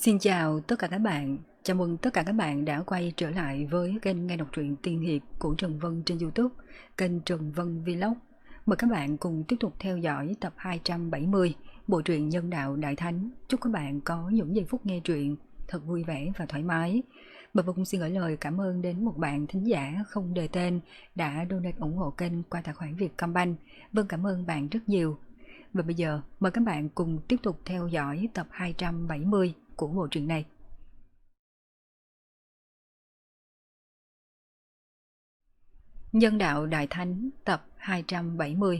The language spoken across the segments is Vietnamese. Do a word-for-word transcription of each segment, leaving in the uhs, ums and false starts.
Xin chào tất cả các bạn, chào mừng tất cả các bạn đã quay trở lại với kênh nghe đọc truyện tiên hiệp của Trần Vân trên YouTube, kênh Trần Vân Vlog. Mời các bạn cùng tiếp tục theo dõi tập hai trăm bảy mươi bộ truyện Nhân Đạo Đại Thánh. Chúc các bạn có những giây phút nghe truyện thật vui vẻ và thoải mái. Và cũng xin gửi lời cảm ơn đến một bạn thính giả không đề tên đã donate ủng hộ kênh qua tài khoản Vietcombank. Vâng, cảm ơn bạn rất nhiều. Và bây giờ mời các bạn cùng tiếp tục theo dõi tập hai trăm bảy mươi của bộ truyện này. Nhân Đạo Đại Thánh tập hai trăm bảy mươi.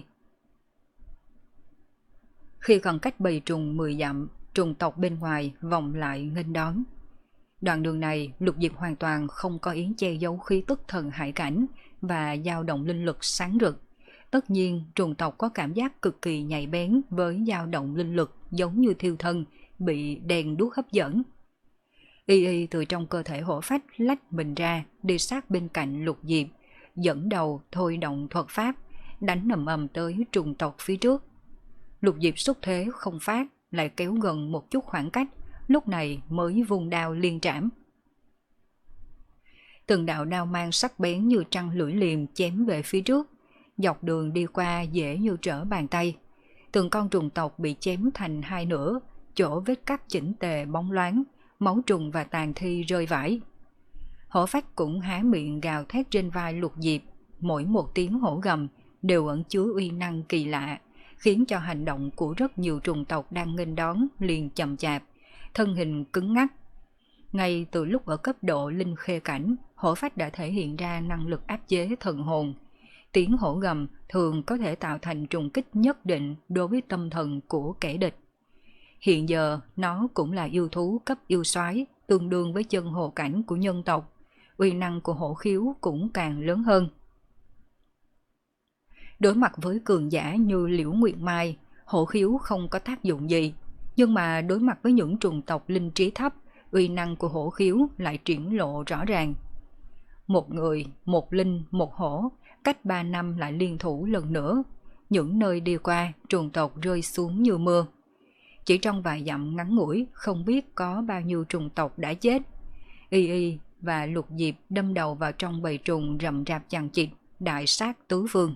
Khi còn cách bầy trùng mười dặm, trùng tộc bên ngoài vòng lại nghênh đón. Đoạn đường này, Lục Diệp hoàn toàn không có ý che giấu khí tức thần hải cảnh và dao động linh lực sáng rực. Tất nhiên, trùng tộc có cảm giác cực kỳ nhạy bén với dao động linh lực giống như thiêu thân, bị đèn đuốc hấp dẫn. Y Y từ trong cơ thể hổ phách lách mình ra, đi sát bên cạnh Lục Diệp, dẫn đầu thôi động thuật pháp, đánh ầm ầm tới trùng tộc phía trước. Lục Diệp xúc thế không phát, lại kéo gần một chút khoảng cách, lúc này mới vung đao liên trảm. Từng đạo đao mang sắc bén như trăng lưỡi liềm chém về phía trước, dọc đường đi qua dễ như trở bàn tay. Từng con trùng tộc bị chém thành hai nửa, chỗ vết cắt chỉnh tề bóng loáng, máu trùng và tàn thi rơi vãi. Hổ phách cũng há miệng gào thét trên vai Lục Diệp, mỗi một tiếng hổ gầm đều ẩn chứa uy năng kỳ lạ, khiến cho hành động của rất nhiều trùng tộc đang nghênh đón liền chậm chạp, thân hình cứng ngắc. Ngay từ lúc ở cấp độ linh khê cảnh, hổ phách đã thể hiện ra năng lực áp chế thần hồn. Tiếng hổ gầm thường có thể tạo thành trùng kích nhất định đối với tâm thần của kẻ địch. Hiện giờ nó cũng là yêu thú cấp yêu soái, tương đương với chân hổ cảnh của nhân tộc, uy năng của hổ khiếu cũng càng lớn hơn. Đối mặt với cường giả như Liễu Nguyệt Mai, hổ khiếu không có tác dụng gì, nhưng mà đối mặt với những trùng tộc linh trí thấp, uy năng của hổ khiếu lại triển lộ rõ ràng. Một người, một linh, một hổ, cách ba năm lại liên thủ lần nữa, những nơi đi qua trùng tộc rơi xuống như mưa. Chỉ trong vài dặm ngắn ngủi, không biết có bao nhiêu trùng tộc đã chết. Y Y và Lục Diệp đâm đầu vào trong bầy trùng rậm rạp chằng chịt, đại sát tứ phương.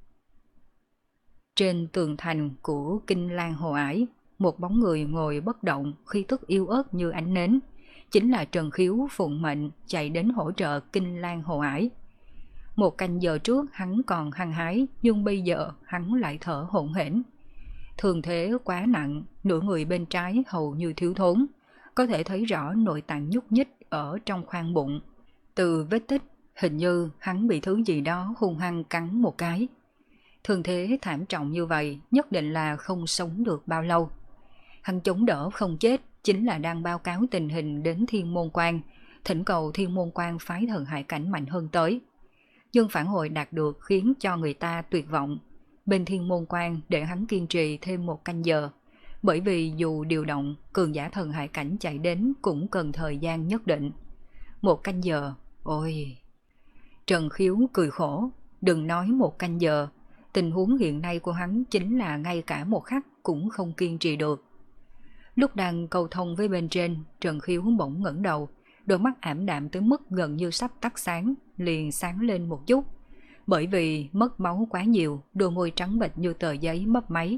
Trên tường thành của Kinh Lan Hồ Ải, một bóng người ngồi bất động, khí tức yếu ớt như ánh nến. Chính là Trần Khiếu phụng mệnh chạy đến hỗ trợ Kinh Lan Hồ Ải. Một canh giờ trước hắn còn hăng hái, nhưng bây giờ hắn lại thở hổn hển. Thường thế quá nặng, nửa người bên trái hầu như thiếu thốn, có thể thấy rõ nội tạng nhúc nhích ở trong khoang bụng. Từ vết tích, hình như hắn bị thứ gì đó hung hăng cắn một cái. Thường thế thảm trọng như vậy, nhất định là không sống được bao lâu. Hắn chống đỡ không chết, chính là đang báo cáo tình hình đến Thiên Môn Quan, thỉnh cầu Thiên Môn Quan phái thần hải cảnh mạnh hơn tới. Nhưng phản hồi đạt được khiến cho người ta tuyệt vọng. Bên Thiên Môn Quan để hắn kiên trì thêm một canh giờ, bởi vì dù điều động cường giả thần hải cảnh chạy đến cũng cần thời gian nhất định. Một canh giờ, ôi! Trần Khiếu cười khổ, đừng nói một canh giờ, tình huống hiện nay của hắn chính là ngay cả một khắc cũng không kiên trì được. Lúc đang cầu thông với bên trên, Trần Khiếu bỗng ngẩng đầu, đôi mắt ảm đạm tới mức gần như sắp tắt sáng, liền sáng lên một chút. Bởi vì mất máu quá nhiều, đôi môi trắng bệch như tờ giấy mấp máy.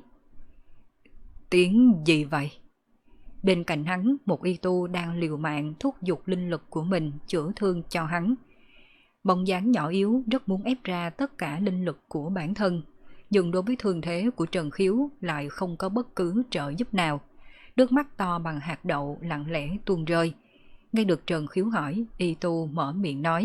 Tiếng gì vậy? Bên cạnh hắn, một y tu đang liều mạng thúc giục linh lực của mình chữa thương cho hắn. Bóng dáng nhỏ yếu rất muốn ép ra tất cả linh lực của bản thân, nhưng đối với thương thế của Trần Khiếu lại không có bất cứ trợ giúp nào. Nước mắt to bằng hạt đậu lặng lẽ tuôn rơi. Nghe được Trần Khiếu hỏi, y tu mở miệng nói: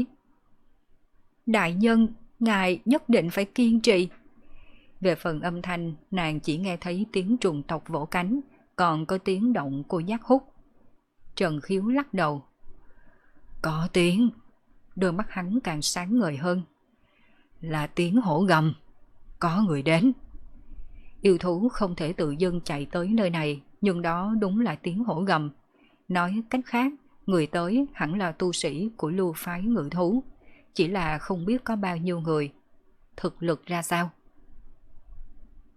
Đại nhân, ngài nhất định phải kiên trì. Về phần âm thanh, nàng chỉ nghe thấy tiếng trùng tộc vỗ cánh, còn có tiếng động của giác hút. Trần Khiếu lắc đầu. Có tiếng. Đôi mắt hắn càng sáng ngời hơn. Là tiếng hổ gầm. Có người đến. Yêu thú không thể tự dưng chạy tới nơi này, nhưng đó đúng là tiếng hổ gầm. Nói cách khác, người tới hẳn là tu sĩ của lưu phái ngự thú, chỉ là không biết có bao nhiêu người. Thực lực ra sao?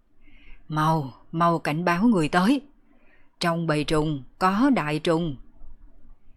Mau, mau cảnh báo người tới. Trong bầy trùng có đại trùng,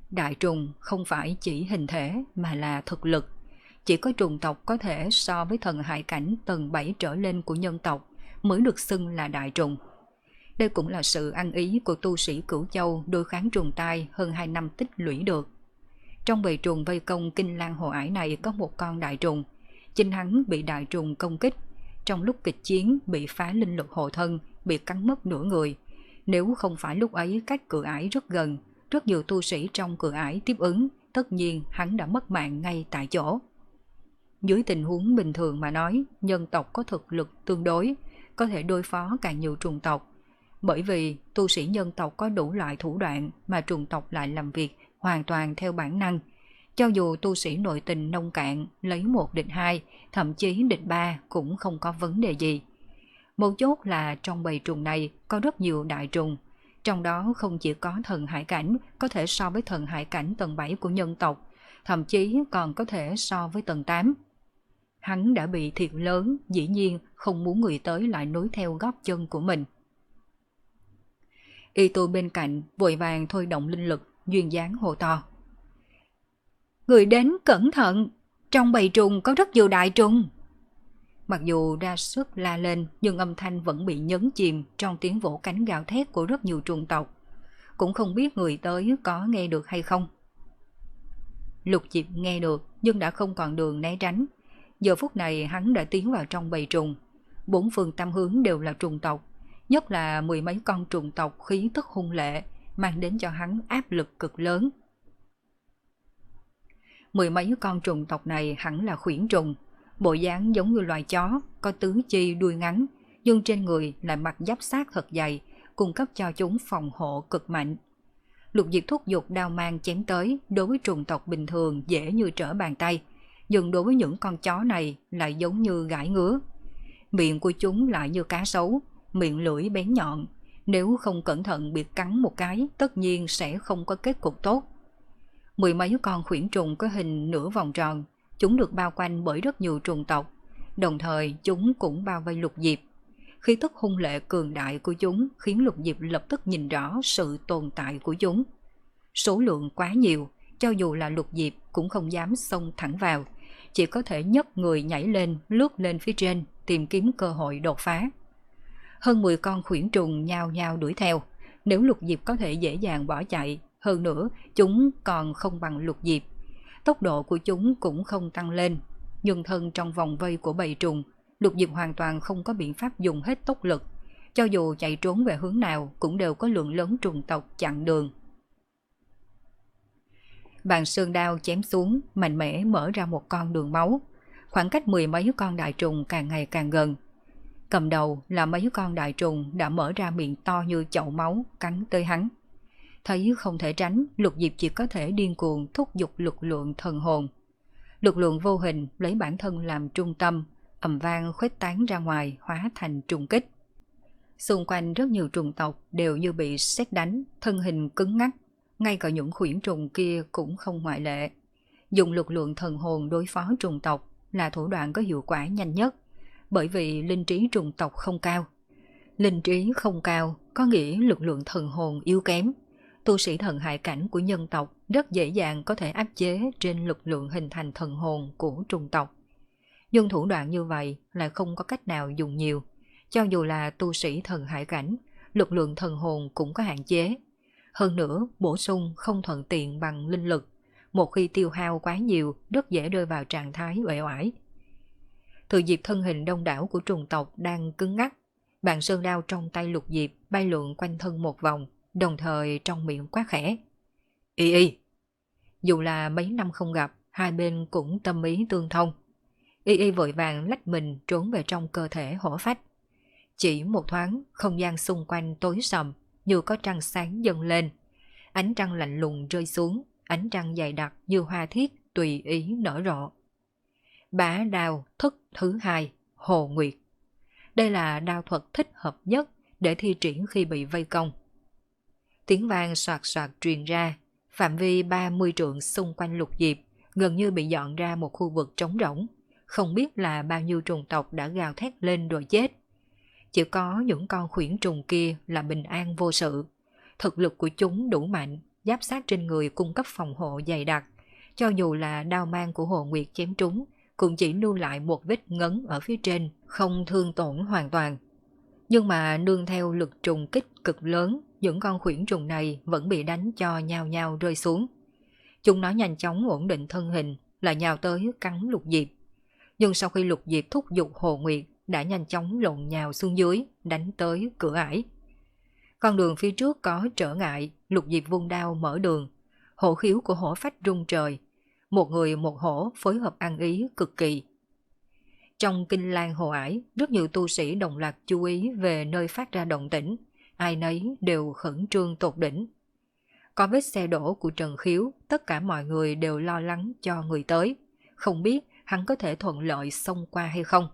Đại trùng không phải chỉ hình thể mà là thực lực. Chỉ có trùng tộc có thể so với thần hải cảnh tầng bảy trở lên của nhân tộc mới được xưng là đại trùng. Đây cũng là sự ăn ý của tu sĩ Cửu Châu đối kháng trùng tai hơn hai năm tích lũy được. Trong bầy trùng vây công Kinh Lan Hồ Ải này có một con đại trùng. Chính hắn bị đại trùng công kích. Trong lúc kịch chiến bị phá linh lực hộ thân, bị cắn mất nửa người. Nếu không phải lúc ấy cách cửa ải rất gần, rất nhiều tu sĩ trong cửa ải tiếp ứng, tất nhiên hắn đã mất mạng ngay tại chỗ. Dưới tình huống bình thường mà nói, nhân tộc có thực lực tương đối, có thể đối phó càng nhiều trùng tộc. Bởi vì tu sĩ nhân tộc có đủ loại thủ đoạn mà trùng tộc lại làm việc hoàn toàn theo bản năng. Cho dù tu sĩ nội tình nông cạn lấy một địch hai, thậm chí địch ba cũng không có vấn đề gì. Một chốt là trong bầy trùng này có rất nhiều đại trùng, trong đó không chỉ có thần hải cảnh có thể so với thần hải cảnh tầng bảy của nhân tộc, thậm chí còn có thể so với tầng tám. Hắn đã bị thiệt lớn, dĩ nhiên không muốn người tới lại nối theo gót chân của mình. Y tu bên cạnh vội vàng thôi động linh lực, duyên dáng hô to. Người đến cẩn thận, trong bầy trùng có rất nhiều đại trùng. Mặc dù ra sức la lên nhưng âm thanh vẫn bị nhấn chìm trong tiếng vỗ cánh gào thét của rất nhiều trùng tộc. Cũng không biết người tới có nghe được hay không. Lục Diệp nghe được nhưng đã không còn đường né tránh. Giờ phút này hắn đã tiến vào trong bầy trùng. Bốn phương tám hướng đều là trùng tộc, nhất là mười mấy con trùng tộc khí tức hung lệ, mang đến cho hắn áp lực cực lớn. Mười mấy con trùng tộc này hẳn là khuyển trùng, bộ dáng giống như loài chó, có tứ chi đuôi ngắn, nhưng trên người lại mặc giáp xác thật dày, cung cấp cho chúng phòng hộ cực mạnh. Lục Diệp thúc giục đao mang chém tới, đối với trùng tộc bình thường dễ như trở bàn tay, nhưng đối với những con chó này lại giống như gãi ngứa. Miệng của chúng lại như cá sấu, miệng lưỡi bén nhọn, nếu không cẩn thận bị cắn một cái tất nhiên sẽ không có kết cục tốt. Mười mấy con khuyển trùng có hình nửa vòng tròn, chúng được bao quanh bởi rất nhiều trùng tộc, đồng thời chúng cũng bao vây Lục Diệp. Khí tức hung lệ cường đại của chúng khiến Lục Diệp lập tức nhìn rõ sự tồn tại của chúng. Số lượng quá nhiều, cho dù là Lục Diệp cũng không dám xông thẳng vào, chỉ có thể nhấc người nhảy lên, lướt lên phía trên, tìm kiếm cơ hội đột phá. Hơn mười con khuyển trùng nhao nhao đuổi theo, nếu Lục Diệp có thể dễ dàng bỏ chạy, hơn nữa chúng còn không bằng Lục Diệp. Tốc độ của chúng cũng không tăng lên, nhưng thân trong vòng vây của bầy trùng, Lục Diệp hoàn toàn không có biện pháp dùng hết tốc lực. Cho dù chạy trốn về hướng nào cũng đều có lượng lớn trùng tộc chặn đường. Bàn sơn đao chém xuống, mạnh mẽ mở ra một con đường máu. Khoảng cách mười mấy con đại trùng càng ngày càng gần. Cầm đầu là mấy con đại trùng đã mở ra miệng to như chậu máu, cắn tới hắn. Thấy không thể tránh, Lục Diệp chỉ có thể điên cuồng thúc giục lực lượng thần hồn. Lực lượng vô hình lấy bản thân làm trung tâm, ầm vang khuếch tán ra ngoài, hóa thành trùng kích. Xung quanh rất nhiều trùng tộc đều như bị sét đánh, thân hình cứng ngắc, ngay cả những khuyển trùng kia cũng không ngoại lệ. Dùng lực lượng thần hồn đối phó trùng tộc là thủ đoạn có hiệu quả nhanh nhất, bởi vì linh trí trùng tộc không cao. Linh trí không cao có nghĩa lực lượng thần hồn yếu kém. Tu sĩ thần hải cảnh của nhân tộc rất dễ dàng có thể áp chế trên lực lượng hình thành thần hồn của trùng tộc. Nhưng thủ đoạn như vậy lại không có cách nào dùng nhiều. Cho dù là tu sĩ thần hải cảnh, lực lượng thần hồn cũng có hạn chế. Hơn nữa, bổ sung không thuận tiện bằng linh lực. Một khi tiêu hao quá nhiều, rất dễ rơi vào trạng thái uể oải. Thừa dịp thân hình đông đảo của trùng tộc đang cứng ngắc, bàn sơn đao trong tay Lục Diệp bay lượn quanh thân một vòng, đồng thời trong miệng quát khẽ. Y y! Dù là mấy năm không gặp, hai bên cũng tâm ý tương thông. Y y vội vàng lách mình trốn về trong cơ thể hổ phách. Chỉ một thoáng, không gian xung quanh tối sầm, như có trăng sáng dâng lên. Ánh trăng lạnh lùng rơi xuống, ánh trăng dày đặc như hoa thiết tùy ý nở rộ. Bá đao thức thứ hai, Hồ Nguyệt. Đây là đao thuật thích hợp nhất để thi triển khi bị vây công. Tiếng vang soạt soạt truyền ra, phạm vi ba mươi trượng xung quanh Lục Diệp gần như bị dọn ra một khu vực trống rỗng. Không biết là bao nhiêu trùng tộc đã gào thét lên rồi chết. Chỉ có những con khuyển trùng kia là bình an vô sự. Thực lực của chúng đủ mạnh, giáp sát trên người cung cấp phòng hộ dày đặc. Cho dù là đao mang của Hồ Nguyệt chém trúng, cũng chỉ lưu lại một vết ngấn ở phía trên, không thương tổn hoàn toàn. Nhưng mà nương theo lực trùng kích cực lớn, những con khuyển trùng này vẫn bị đánh cho nhao nhao rơi xuống. Chúng nó nhanh chóng ổn định thân hình, là nhào tới cắn Lục Diệp. Nhưng sau khi Lục Diệp thúc giục Hồ Nguyệt, đã nhanh chóng lộn nhào xuống dưới, đánh tới cửa ải. Con đường phía trước có trở ngại, Lục Diệp vung đao mở đường. Hổ khiếu của hổ phách rung trời. Một người một hổ phối hợp ăn ý cực kỳ. Trong Kinh Lan Hồ Ải, rất nhiều tu sĩ đồng loạt chú ý về nơi phát ra động tĩnh, ai nấy đều khẩn trương tột đỉnh. Có vết xe đổ của Trần Khiếu, tất cả mọi người đều lo lắng cho người tới, không biết hắn có thể thuận lợi xông qua hay không.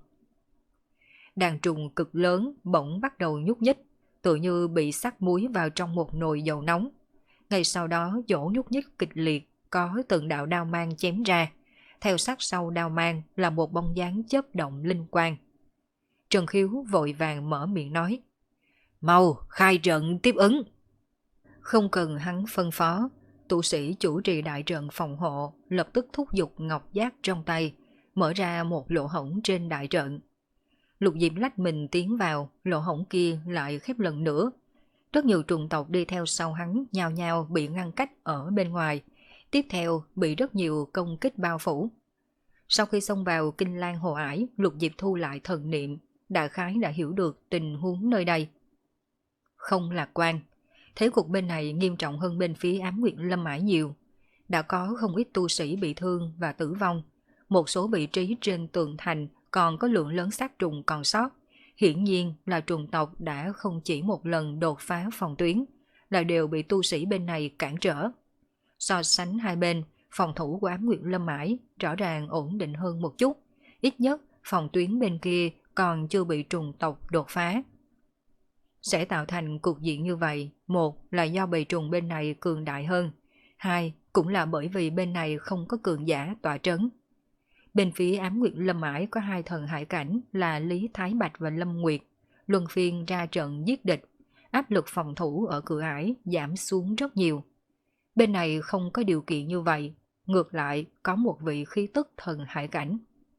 Đàn trùng cực lớn bỗng bắt đầu nhúc nhích, tự như bị sắc muối vào trong một nồi dầu nóng. Ngay sau đó dỗ nhúc nhích kịch liệt, có từng đạo đao mang chém ra. Theo sát sau đao mang là một bóng dáng chớp động linh quang. Trần Khiếu vội vàng mở miệng nói: "Mau, khai trận tiếp ứng." Không cần hắn phân phó, tu sĩ chủ trì đại trận phòng hộ lập tức thúc giục ngọc giác trong tay, mở ra một lỗ hổng trên đại trận. Lục Diệp lách mình tiến vào, lỗ hổng kia lại khép lần nữa. Rất nhiều trùng tộc đi theo sau hắn nhao nhao bị ngăn cách ở bên ngoài, tiếp theo bị rất nhiều công kích bao phủ. Sau khi xông vào Kinh Lan Hồ Ải, Lục Diệp thu lại thần niệm, đại khái đã hiểu được tình huống nơi đây. Không lạc quan, thế cục bên này nghiêm trọng hơn bên phía Ám Nguyệt Lâm Ải nhiều. Đã có không ít tu sĩ bị thương và tử vong, một số vị trí trên tường thành còn có lượng lớn xác trùng còn sót. Hiển nhiên là trùng tộc đã không chỉ một lần đột phá phòng tuyến, là đều bị tu sĩ bên này cản trở. So sánh hai bên, phòng thủ của Ám Nguyệt Lâm Ải rõ ràng ổn định hơn một chút, ít nhất phòng tuyến bên kia còn chưa bị trùng tộc đột phá. Sẽ tạo thành cục diện như vậy, một là do bầy trùng bên này cường đại hơn, hai cũng là bởi vì bên này không có cường giả tọa trấn. Bên phía Ám Nguyệt Lâm Ải có hai thần hải cảnh là Lý Thái Bạch và Lâm Nguyệt, luân phiên ra trận giết địch, áp lực phòng thủ ở cửa ải giảm xuống rất nhiều. Bên này không có điều kiện như vậy, ngược lại có một vị khí tức thần hải cảnh.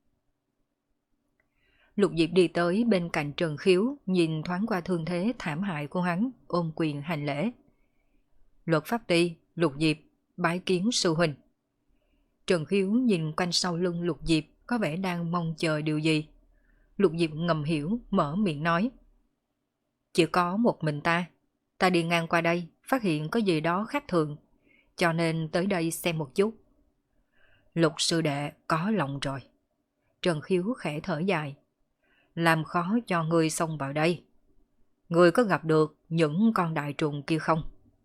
Lục Diệp đi tới bên cạnh Trần Khiếu, nhìn thoáng qua thương thế thảm hại của hắn, ôm quyền hành lễ. Luật pháp ti, Lục Diệp, bái kiến sư huynh. Trần Khiếu nhìn quanh sau lưng Lục Diệp, có vẻ đang mong chờ điều gì. Lục Diệp ngầm hiểu, mở miệng nói: "Chỉ có một mình ta, ta đi ngang qua đây, phát hiện có gì đó khác thường, cho nên tới đây xem một chút." Lục sư đệ có lòng rồi. Trần Khiếu khẽ thở dài: "Làm khó cho ngươi xông vào đây. Ngươi có gặp được những con đại trùng kia không?"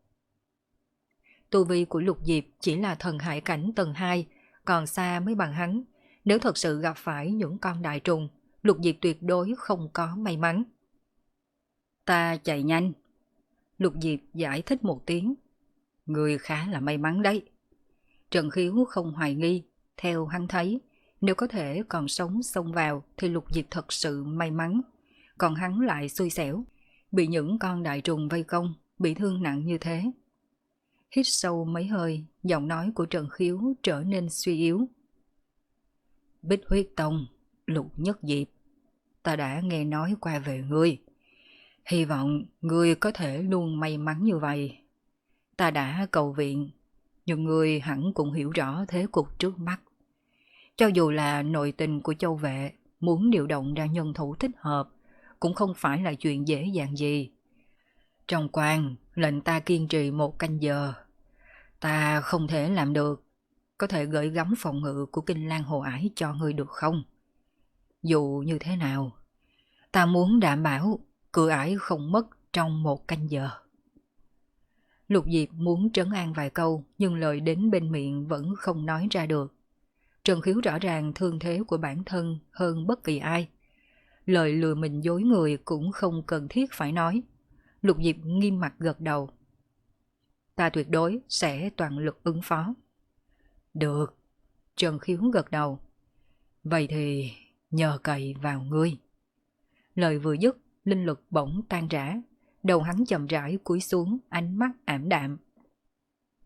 Tu vi của Lục Diệp chỉ là thần hải cảnh tầng hai, còn xa mới bằng hắn. Nếu thật sự gặp phải những con đại trùng, Lục Diệp tuyệt đối không có may mắn. "Ta chạy nhanh." Lục Diệp giải thích một tiếng. "Người khá là may mắn đấy." Trần Khiếu không hoài nghi, theo hắn thấy, nếu có thể còn sống xông vào thì Lục Diệp thật sự may mắn. Còn hắn lại xui xẻo, bị những con đại trùng vây công, bị thương nặng như thế. Hít sâu mấy hơi, giọng nói của Trần Khiếu trở nên suy yếu. "Bích Huyết Tông, Lục Nhất Diệp, ta đã nghe nói qua về ngươi. Hy vọng ngươi có thể luôn may mắn như vậy. Ta đã cầu viện, nhưng ngươi hẳn cũng hiểu rõ thế cục trước mắt. Cho dù là nội tình của Châu Vệ, muốn điều động ra nhân thủ thích hợp, cũng không phải là chuyện dễ dàng gì. Trong quan, lệnh ta kiên trì một canh giờ. Ta không thể làm được. Có thể gửi gắm phòng ngự của Kinh Lan Hồ Ải cho ngươi được không? Dù như thế nào, ta muốn đảm bảo cửa ải không mất trong một canh giờ." Lục Diệp muốn trấn an vài câu, nhưng lời đến bên miệng vẫn không nói ra được. Trần Khiếu rõ ràng thương thế của bản thân hơn bất kỳ ai. Lời lừa mình dối người cũng không cần thiết phải nói. Lục Diệp nghiêm mặt gật đầu. "Ta tuyệt đối sẽ toàn lực ứng phó." "Được." Trần Khiếu gật đầu. "Vậy thì nhờ cậy vào ngươi." Lời vừa dứt, linh lực bỗng tan rã, đầu hắn chậm rãi cúi xuống, ánh mắt ảm đạm.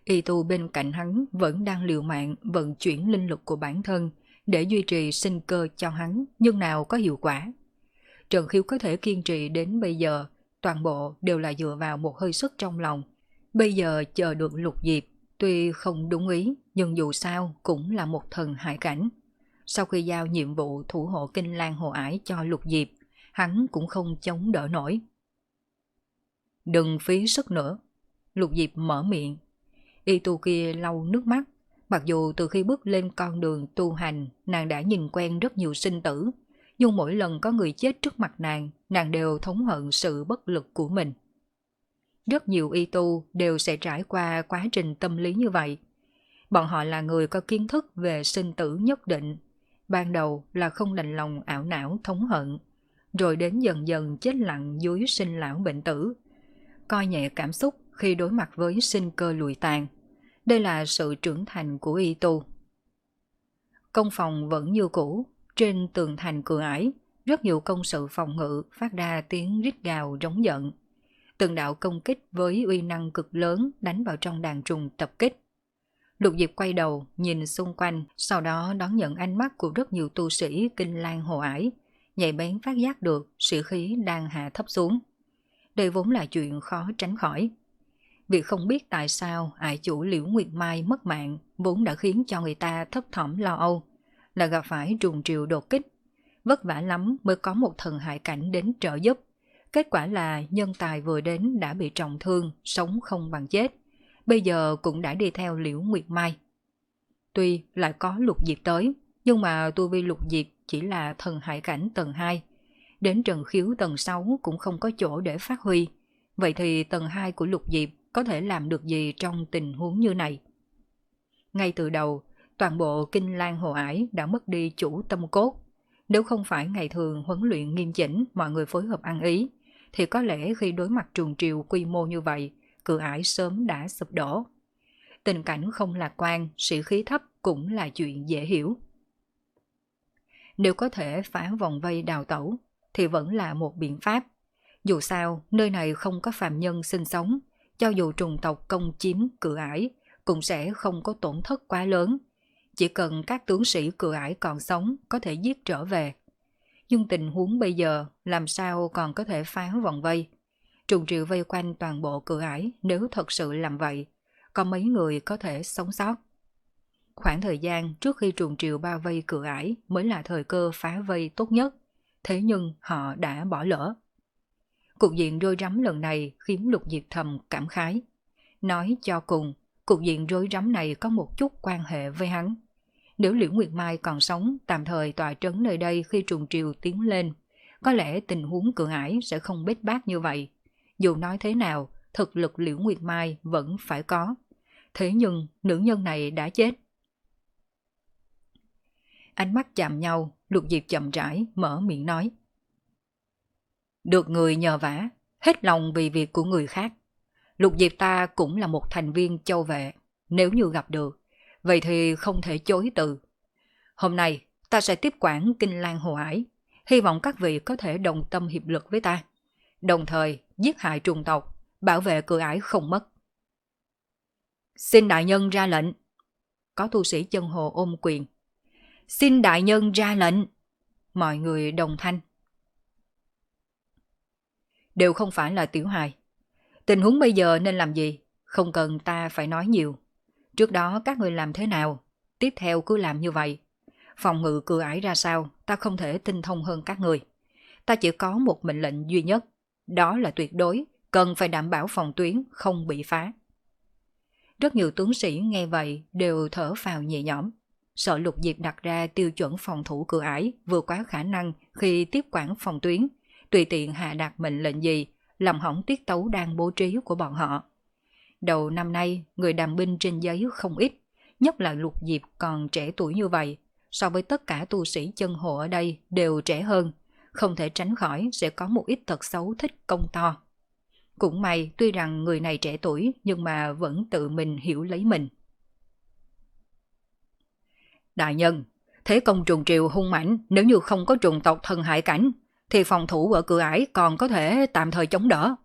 Y tu bên cạnh hắn vẫn đang liều mạng vận chuyển linh lực của bản thân để duy trì sinh cơ cho hắn, nhưng nào có hiệu quả. Trần Khiếu có thể kiên trì đến bây giờ, toàn bộ đều là dựa vào một hơi sức trong lòng. Bây giờ chờ được Lục Diệp, tuy không đúng ý, nhưng dù sao cũng là một thần hải cảnh. Sau khi giao nhiệm vụ thủ hộ Kinh Lan Hồ Ải cho Lục Diệp, hắn cũng không chống đỡ nổi. Đừng phí sức nữa. Lục Diệp mở miệng. Y tu kia lau nước mắt. Mặc dù từ khi bước lên con đường tu hành, nàng đã nhìn quen rất nhiều sinh tử, nhưng mỗi lần có người chết trước mặt nàng, nàng đều thống hận sự bất lực của mình. Rất nhiều y tu đều sẽ trải qua quá trình tâm lý như vậy. Bọn họ là người có kiến thức về sinh tử nhất định. Ban đầu là không đành lòng ảo não thống hận, rồi đến dần dần chết lặng dưới sinh lão bệnh tử, coi nhẹ cảm xúc khi đối mặt với sinh cơ lụi tàn. Đây là sự trưởng thành của y tu. Công phòng vẫn như cũ, trên tường thành cửa ải, rất nhiều công sự phòng ngự phát ra tiếng rít gào rống giận. Từng đạo công kích với uy năng cực lớn đánh vào trong đàn trùng tập kích. Lục Diệp quay đầu, nhìn xung quanh, sau đó đón nhận ánh mắt của rất nhiều tu sĩ Kinh Lan Hồ Ải, nhạy bén phát giác được sĩ khí đang hạ thấp xuống. Đây vốn là chuyện khó tránh khỏi. Việc không biết tại sao ải chủ Liễu Nguyệt Mai mất mạng vốn đã khiến cho người ta thấp thỏm lo âu, là gặp phải trùng triều đột kích. Vất vả lắm mới có một thần hải cảnh đến trợ giúp. Kết quả là nhân tài vừa đến đã bị trọng thương, sống không bằng chết. Bây giờ cũng đã đi theo Liễu Nguyệt Mai. Tuy lại có Lục Diệp tới, nhưng mà tu vi Lục Diệp chỉ là thần hải cảnh tầng hai. Đến Trần Khiếu tầng sáu cũng không có chỗ để phát huy. Vậy thì tầng hai của Lục Diệp có thể làm được gì trong tình huống như này? Ngay từ đầu, toàn bộ Kinh Lan Hồ Ải đã mất đi chủ tâm cốt. Nếu không phải ngày thường huấn luyện nghiêm chỉnh, mọi người phối hợp ăn ý, thì có lẽ khi đối mặt trùng triều quy mô như vậy, cửa ải sớm đã sụp đổ. Tình cảnh không lạc quan, sĩ khí thấp cũng là chuyện dễ hiểu. Nếu có thể phá vòng vây đào tẩu, thì vẫn là một biện pháp. Dù sao, nơi này không có phàm nhân sinh sống, cho dù trùng tộc công chiếm cửa ải, cũng sẽ không có tổn thất quá lớn. Chỉ cần các tướng sĩ cửa ải còn sống có thể giết trở về. Nhưng tình huống bây giờ làm sao còn có thể phá vòng vây? Trùng triều vây quanh toàn bộ cửa ải, nếu thật sự làm vậy, có mấy người có thể sống sót? Khoảng thời gian trước khi trùng triều bao vây cửa ải mới là thời cơ phá vây tốt nhất, thế nhưng họ đã bỏ lỡ. Cục diện rối rắm lần này khiến Lục Diệp thầm cảm khái. Nói cho cùng, cục diện rối rắm này có một chút quan hệ với hắn. Nếu Liễu Nguyệt Mai còn sống, tạm thời tọa trấn nơi đây khi trùng triều tiến lên, có lẽ tình huống cửa ải sẽ không bết bát như vậy. Dù nói thế nào, thực lực Liễu Nguyệt Mai vẫn phải có. Thế nhưng, nữ nhân này đã chết. Ánh mắt chạm nhau, Lục Diệp chậm rãi mở miệng nói. Được người nhờ vả, hết lòng vì việc của người khác. Lục Diệp ta cũng là một thành viên châu vệ, nếu như gặp được, vậy thì không thể chối từ. Hôm nay, ta sẽ tiếp quản Kinh Lan Hồ Ải, hy vọng các vị có thể đồng tâm hiệp lực với ta, đồng thời giết hại trùng tộc, bảo vệ cửa ải không mất. Xin đại nhân ra lệnh. Có tu sĩ chân hồ ôm quyền. Xin đại nhân ra lệnh. Mọi người đồng thanh. Đều không phải là tiểu hài. Tình huống bây giờ nên làm gì, không cần ta phải nói nhiều. Trước đó các người làm thế nào, tiếp theo cứ làm như vậy. Phòng ngự cửa ải ra sao, ta không thể tinh thông hơn các người. Ta chỉ có một mệnh lệnh duy nhất, đó là tuyệt đối, cần phải đảm bảo phòng tuyến không bị phá. Rất nhiều tướng sĩ nghe vậy đều thở phào nhẹ nhõm. Sợ Lục Diệp đặt ra tiêu chuẩn phòng thủ cửa ải vượt quá khả năng khi tiếp quản phòng tuyến, tùy tiện hạ đạt mệnh lệnh gì, làm hỏng tiết tấu đang bố trí của bọn họ. Đầu năm nay, người đàm binh trên giấy không ít, nhất là Lục Diệp còn trẻ tuổi như vậy, so với tất cả tu sĩ chân hồ ở đây đều trẻ hơn, không thể tránh khỏi sẽ có một ít tật xấu thích công to. Cũng may tuy rằng người này trẻ tuổi nhưng mà vẫn tự mình hiểu lấy mình. Đại nhân, thế công trùng triều hung mãnh, nếu như không có trùng tộc thần hải cảnh, thì phòng thủ ở cửa ải còn có thể tạm thời chống đỡ.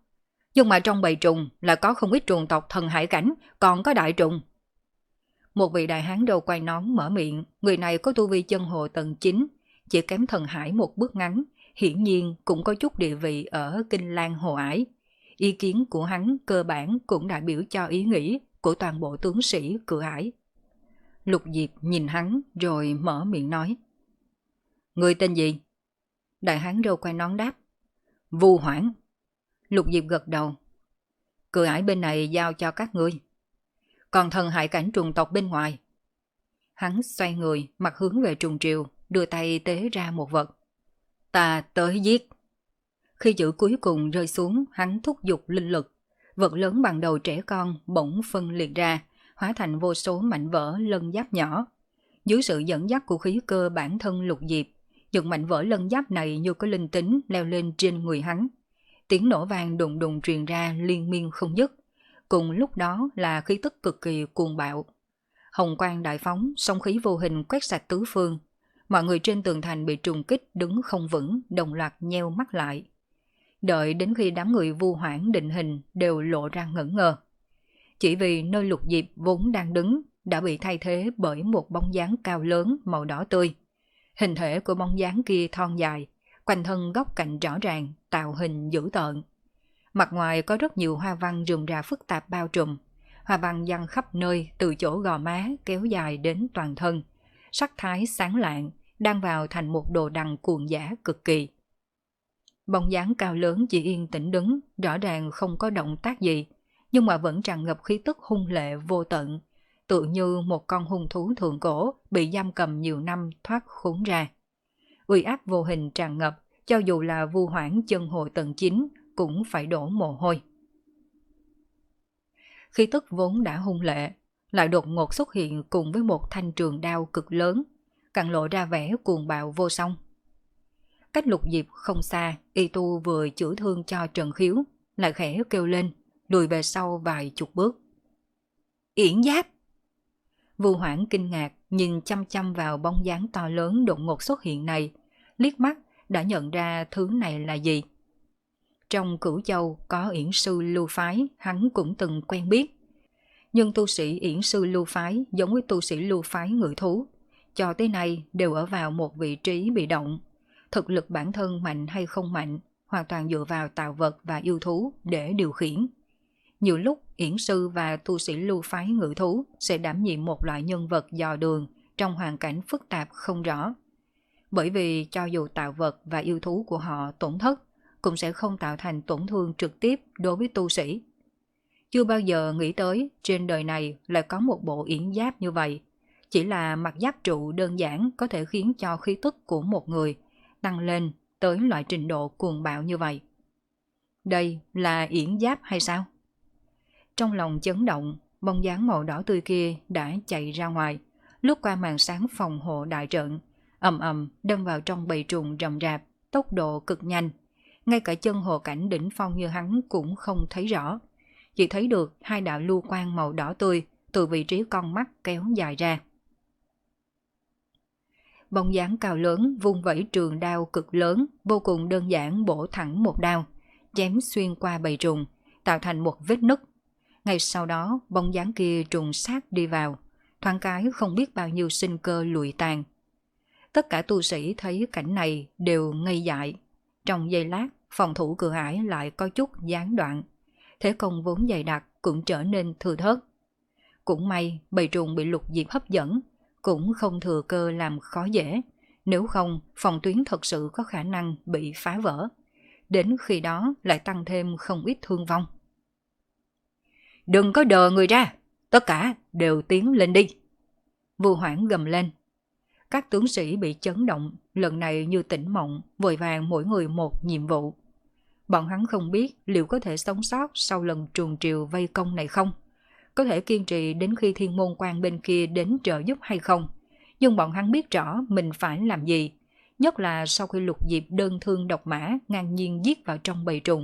Nhưng mà trong bầy trùng là có không ít trùng tộc thần hải cảnh, còn có đại trùng. Một vị đại hán đầu quai nón mở miệng, người này có tu vi chân hồ tầng chín, chỉ kém thần hải một bước ngắn, hiển nhiên cũng có chút địa vị ở Kinh Lan Hồ Ải. Ý kiến của hắn cơ bản cũng đại biểu cho ý nghĩ của toàn bộ tướng sĩ cửa ải. Lục Diệp nhìn hắn rồi mở miệng nói. Người tên gì? Đại hán râu quai nón đáp. Vu Hoảng. Lục Diệp gật đầu. Cửa ải bên này giao cho các ngươi. Còn thần hải cảnh trùng tộc bên ngoài. Hắn xoay người, mặt hướng về trùng triều, đưa tay tế ra một vật. Ta tới giết. Khi chữ cuối cùng rơi xuống, hắn thúc giục linh lực. Vật lớn bằng đầu trẻ con bỗng phân liệt ra, hóa thành vô số mảnh vỡ lân giáp nhỏ. Dưới sự dẫn dắt của khí cơ bản thân Lục Diệp, những mảnh vỡ lân giáp này như có linh tính leo lên trên người hắn. Tiếng nổ vang đùng đùng truyền ra liên miên không dứt. Cùng lúc đó là khí tức cực kỳ cuồng bạo. Hồng quang đại phóng, sóng khí vô hình quét sạch tứ phương. Mọi người trên tường thành bị trùng kích đứng không vững, đồng loạt nheo mắt lại. Đợi đến khi đám người Vu Hoảng định hình đều lộ ra ngẩn ngơ. Chỉ vì nơi Lục Diệp vốn đang đứng đã bị thay thế bởi một bóng dáng cao lớn màu đỏ tươi. Hình thể của bóng dáng kia thon dài, quanh thân góc cạnh rõ ràng, tạo hình dữ tợn. Mặt ngoài có rất nhiều hoa văn rườm rà phức tạp bao trùm, hoa văn giăng khắp nơi từ chỗ gò má kéo dài đến toàn thân, sắc thái sáng lạng, đang vào thành một đồ đằng cuồng dã cực kỳ. Bóng dáng cao lớn chỉ yên tĩnh đứng, rõ ràng không có động tác gì, nhưng mà vẫn tràn ngập khí tức hung lệ vô tận, tự như một con hung thú thượng cổ bị giam cầm nhiều năm thoát khốn ra. Uy áp vô hình tràn ngập, cho dù là Vu Hoảng chân hồ tầng chín cũng phải đổ mồ hôi. Khí tức vốn đã hung lệ, lại đột ngột xuất hiện cùng với một thanh trường đao cực lớn, càng lộ ra vẻ cuồng bạo vô song. Cách Lục Diệp không xa, y tu vừa chữa thương cho Trần Khiếu, lại khẽ kêu lên, lùi về sau vài chục bước. Yển Giáp! Vu Hoảng kinh ngạc, nhìn chăm chăm vào bóng dáng to lớn đột ngột xuất hiện này, liếc mắt đã nhận ra thứ này là gì. Trong Cửu Châu có yển sư lưu phái, hắn cũng từng quen biết. Nhưng tu sĩ yển sư lưu phái giống với tu sĩ lưu phái ngự thú, cho tới nay đều ở vào một vị trí bị động. Thực lực bản thân mạnh hay không mạnh, hoàn toàn dựa vào tạo vật và yêu thú để điều khiển. Nhiều lúc yển sư và tu sĩ lưu phái ngự thú sẽ đảm nhiệm một loại nhân vật dò đường trong hoàn cảnh phức tạp không rõ. Bởi vì cho dù tạo vật và yêu thú của họ tổn thất, cũng sẽ không tạo thành tổn thương trực tiếp đối với tu sĩ. Chưa bao giờ nghĩ tới trên đời này lại có một bộ yển giáp như vậy. Chỉ là mặt giáp trụ đơn giản có thể khiến cho khí tức của một người tăng lên tới loại trình độ cuồng bạo như vậy. Đây là yển giáp hay sao? Trong lòng chấn động, bóng dáng màu đỏ tươi kia đã chạy ra ngoài, lướt qua màn sáng phòng hộ đại trận, ầm ầm đâm vào trong bầy trùng rầm rạp, tốc độ cực nhanh. Ngay cả chân hồ cảnh đỉnh phong như hắn cũng không thấy rõ, chỉ thấy được hai đạo lưu quang màu đỏ tươi từ vị trí con mắt kéo dài ra. Bóng dáng cao lớn vung vẩy trường đao cực lớn, vô cùng đơn giản bổ thẳng một đao, chém xuyên qua bầy trùng, tạo thành một vết nứt. Ngay sau đó, bóng dáng kia trùng sát đi vào, thoáng cái không biết bao nhiêu sinh cơ lụi tàn. Tất cả tu sĩ thấy cảnh này đều ngây dại. Trong giây lát, phòng thủ cửa ải lại có chút gián đoạn. Thế công vốn dày đặc cũng trở nên thừa thớt. Cũng may bầy trùng bị Lục Diệp hấp dẫn, cũng không thừa cơ làm khó dễ. Nếu không, phòng tuyến thật sự có khả năng bị phá vỡ. Đến khi đó lại tăng thêm không ít thương vong. Đừng có đờ người ra, tất cả đều tiến lên đi. Vu Hoảng gầm lên. Các tướng sĩ bị chấn động, lần này như tỉnh mộng, vội vàng mỗi người một nhiệm vụ. Bọn hắn không biết liệu có thể sống sót sau lần trùng triều vây công này không, có thể kiên trì đến khi thiên môn quan bên kia đến trợ giúp hay không. Nhưng bọn hắn biết rõ mình phải làm gì, nhất là sau khi Lục Diệp đơn thương độc mã ngang nhiên giết vào trong bầy trùng.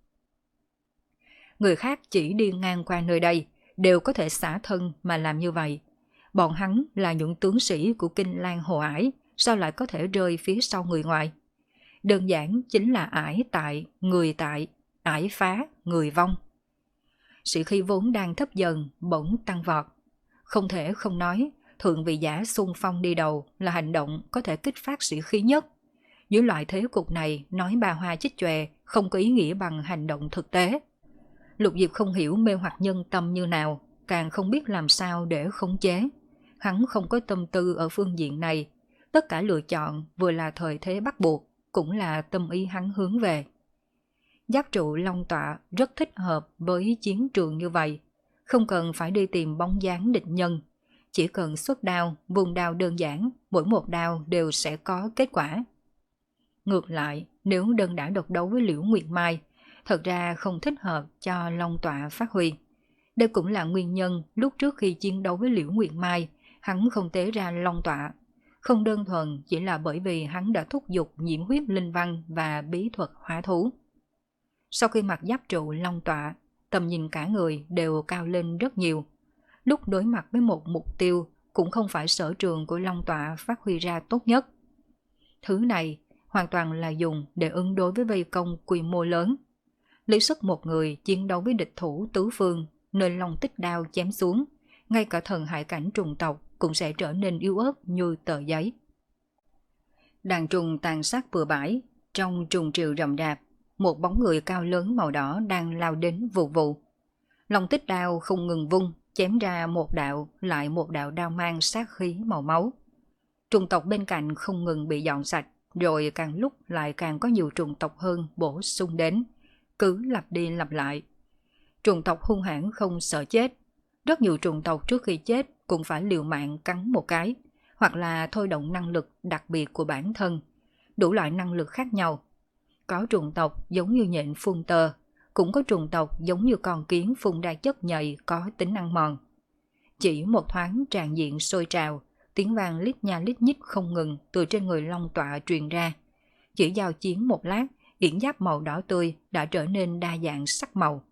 Người khác chỉ đi ngang qua nơi đây đều có thể xả thân mà làm như vậy. Bọn hắn là những tướng sĩ của Kinh Lan Hồ Ải, sao lại có thể rơi phía sau người ngoài? Đơn giản chính là ải tại, người tại. ải phá, người vong. Sĩ khí vốn đang thấp dần, bỗng tăng vọt. Không thể không nói, thượng vị giả xung phong đi đầu là hành động có thể kích phát sĩ khí nhất. Dưới loại thế cục này, nói ba hoa chích chòe không có ý nghĩa bằng hành động thực tế. Lục Diệp không hiểu mê hoặc nhân tâm như nào, càng không biết làm sao để khống chế. Hắn không có tâm tư ở phương diện này. Tất cả lựa chọn vừa là thời thế bắt buộc, cũng là tâm ý hắn hướng về. Giáp trụ long tọa rất thích hợp với chiến trường như vậy. Không cần phải đi tìm bóng dáng địch nhân. Chỉ cần xuất đao, vùng đao đơn giản, mỗi một đao đều sẽ có kết quả. Ngược lại, nếu đơn đã độc đấu với Liễu Nguyệt Mai, thật ra không thích hợp cho long tọa phát huy. Đây cũng là nguyên nhân lúc trước khi chiến đấu với Liễu Nguyệt Mai, hắn không tế ra long tọa. Không đơn thuần chỉ là bởi vì hắn đã thúc giục nhiễm huyết linh văn và bí thuật hóa thú. Sau khi mặc giáp trụ long tọa, tầm nhìn cả người đều cao lên rất nhiều. Lúc đối mặt với một mục tiêu cũng không phải sở trường của long tọa phát huy ra tốt nhất. Thứ này hoàn toàn là dùng để ứng đối với vây công quy mô lớn. Lấy sức một người chiến đấu với địch thủ tứ phương, nơi long tích đao chém xuống, ngay cả thần hải cảnh trùng tộc cũng sẽ trở nên yếu ớt như tờ giấy. Đàn trùng tàn sát bừa bãi, trong trùng triều rậm rạp, một bóng người cao lớn màu đỏ đang lao đến vụ vụ. Long tích đao không ngừng vung, chém ra một đạo lại một đạo đao mang sát khí màu máu. Trùng tộc bên cạnh không ngừng bị dọn sạch, rồi càng lúc lại càng có nhiều trùng tộc hơn bổ sung đến, cứ lặp đi lặp lại. Trùng tộc hung hãn không sợ chết. Rất nhiều trùng tộc trước khi chết cũng phải liều mạng cắn một cái, hoặc là thôi động năng lực đặc biệt của bản thân, đủ loại năng lực khác nhau. Có trùng tộc giống như nhện phun tơ, cũng có trùng tộc giống như con kiến phun ra chất nhầy có tính ăn mòn. Chỉ một thoáng tràn diện sôi trào, tiếng vang lít nha lít nhít không ngừng từ trên người long tọa truyền ra. Chỉ giao chiến một lát, yển giáp màu đỏ tươi đã trở nên đa dạng sắc màu.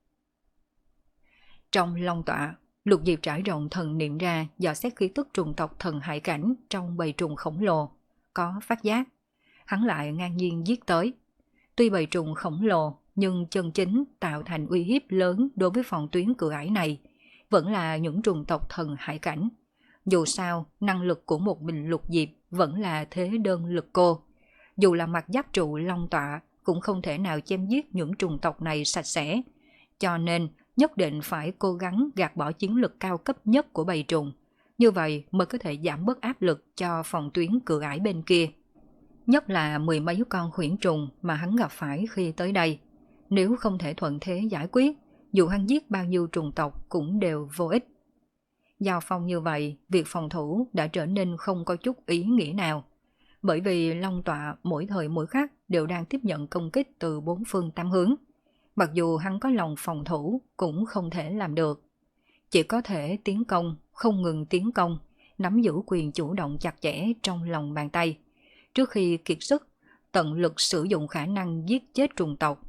Trong long tọa, Lục Diệp trải rộng thần niệm ra dò xét khí tức trùng tộc thần hải cảnh trong bầy trùng khổng lồ, có phát giác. Hắn lại ngang nhiên giết tới. Tuy bầy trùng khổng lồ, nhưng chân chính tạo thành uy hiếp lớn đối với phòng tuyến cửa ải này vẫn là những trùng tộc thần hải cảnh. Dù sao, năng lực của một mình Lục Diệp vẫn là thế đơn lực cô. Dù là mặt giáp trụ long tọa cũng không thể nào chém giết những trùng tộc này sạch sẽ. Cho nên nhất định phải cố gắng gạt bỏ chiến lực cao cấp nhất của bầy trùng. Như vậy mới có thể giảm bớt áp lực cho phòng tuyến cửa ải bên kia. Nhất là mười mấy con khuyển trùng mà hắn gặp phải khi tới đây. Nếu không thể thuận thế giải quyết, dù hắn giết bao nhiêu trùng tộc cũng đều vô ích. Giao phong như vậy, việc phòng thủ đã trở nên không có chút ý nghĩa nào. Bởi vì long tọa mỗi thời mỗi khắc đều đang tiếp nhận công kích từ bốn phương tám hướng. Mặc dù hắn có lòng phòng thủ cũng không thể làm được. Chỉ có thể tiến công, không ngừng tiến công, nắm giữ quyền chủ động chặt chẽ trong lòng bàn tay. Trước khi kiệt sức, tận lực sử dụng khả năng giết chết trùng tộc.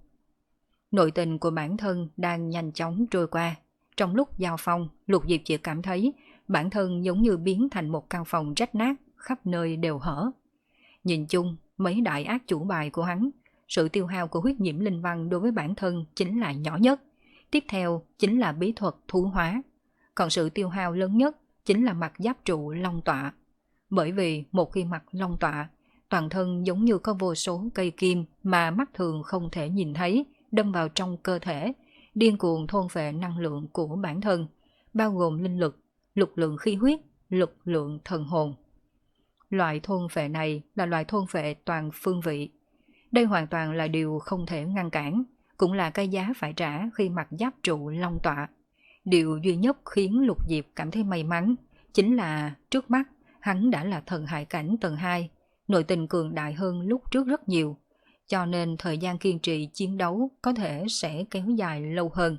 Nội tình của bản thân đang nhanh chóng trôi qua. Trong lúc giao phong, Lục Diệp chỉ cảm thấy bản thân giống như biến thành một căn phòng rách nát, khắp nơi đều hở. Nhìn chung, mấy đại ác chủ bài của hắn, sự tiêu hao của huyết nhiễm linh văn đối với bản thân chính là nhỏ nhất. Tiếp theo chính là bí thuật thú hóa. Còn sự tiêu hao lớn nhất chính là mặt giáp trụ long tọa. Bởi vì một khi mặt long tọa, toàn thân giống như có vô số cây kim mà mắt thường không thể nhìn thấy, đâm vào trong cơ thể, điên cuồng thôn phệ năng lượng của bản thân, bao gồm linh lực, lực lượng khí huyết, lực lượng thần hồn. Loại thôn phệ này là loại thôn phệ toàn phương vị. Đây hoàn toàn là điều không thể ngăn cản, cũng là cái giá phải trả khi mặc giáp trụ long tọa. Điều duy nhất khiến Lục Diệp cảm thấy may mắn chính là trước mắt hắn đã là thần hải cảnh tầng hai, nội tình cường đại hơn lúc trước rất nhiều, cho nên thời gian kiên trì chiến đấu có thể sẽ kéo dài lâu hơn.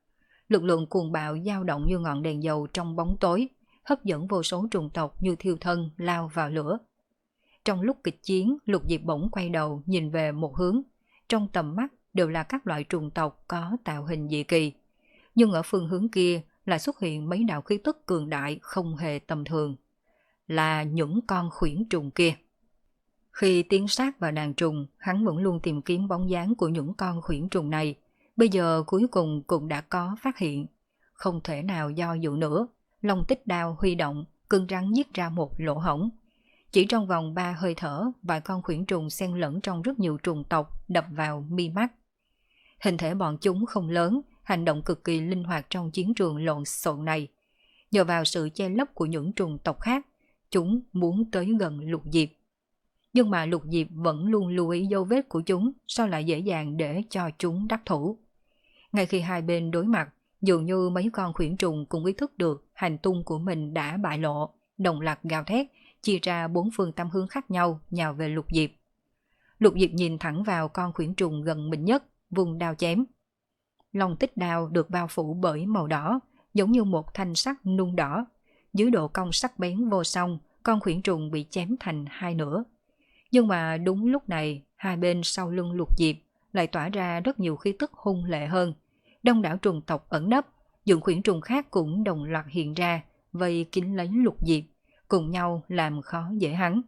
Lực lượng cuồng bạo dao động như ngọn đèn dầu trong bóng tối, hấp dẫn vô số trùng tộc như thiêu thân lao vào lửa. Trong lúc kịch chiến, Lục Diệp bỗng quay đầu nhìn về một hướng, trong tầm mắt đều là các loại trùng tộc có tạo hình dị kỳ. Nhưng ở phương hướng kia lại xuất hiện mấy đạo khí tức cường đại không hề tầm thường. Là những con khuyển trùng kia. Khi tiến sát vào đàn trùng, hắn vẫn luôn tìm kiếm bóng dáng của những con khuyển trùng này. Bây giờ cuối cùng cũng đã có phát hiện. Không thể nào do dự nữa, Long Tích Đao huy động, cứng rắn giết ra một lỗ hổng. Chỉ trong vòng ba hơi thở, vài con khuyển trùng xen lẫn trong rất nhiều trùng tộc đập vào mi mắt. Hình thể bọn chúng không lớn, hành động cực kỳ linh hoạt trong chiến trường lộn xộn này. Nhờ vào sự che lấp của những trùng tộc khác, chúng muốn tới gần Lục Diệp. Nhưng mà Lục Diệp vẫn luôn lưu ý dấu vết của chúng, sao lại dễ dàng để cho chúng đắc thủ. Ngay khi hai bên đối mặt, dường như mấy con khuyển trùng cũng ý thức được hành tung của mình đã bại lộ, đồng loạt gào thét, chia ra bốn phương tám hướng khác nhau nhào về Lục Diệp. Lục Diệp nhìn thẳng vào con khuyển trùng gần mình nhất, vùng đao chém. Long Tích Đao được bao phủ bởi màu đỏ, giống như một thanh sắt nung đỏ. Dưới độ cong sắc bén vô song, con khuyển trùng bị chém thành hai nửa. Nhưng mà đúng lúc này, hai bên sau lưng Lục Diệp lại tỏa ra rất nhiều khí tức hung lệ hơn. Đông đảo trùng tộc ẩn nấp, những khuyển trùng khác cũng đồng loạt hiện ra, vây kín lấy Lục Diệp, cùng nhau làm khó dễ hắn.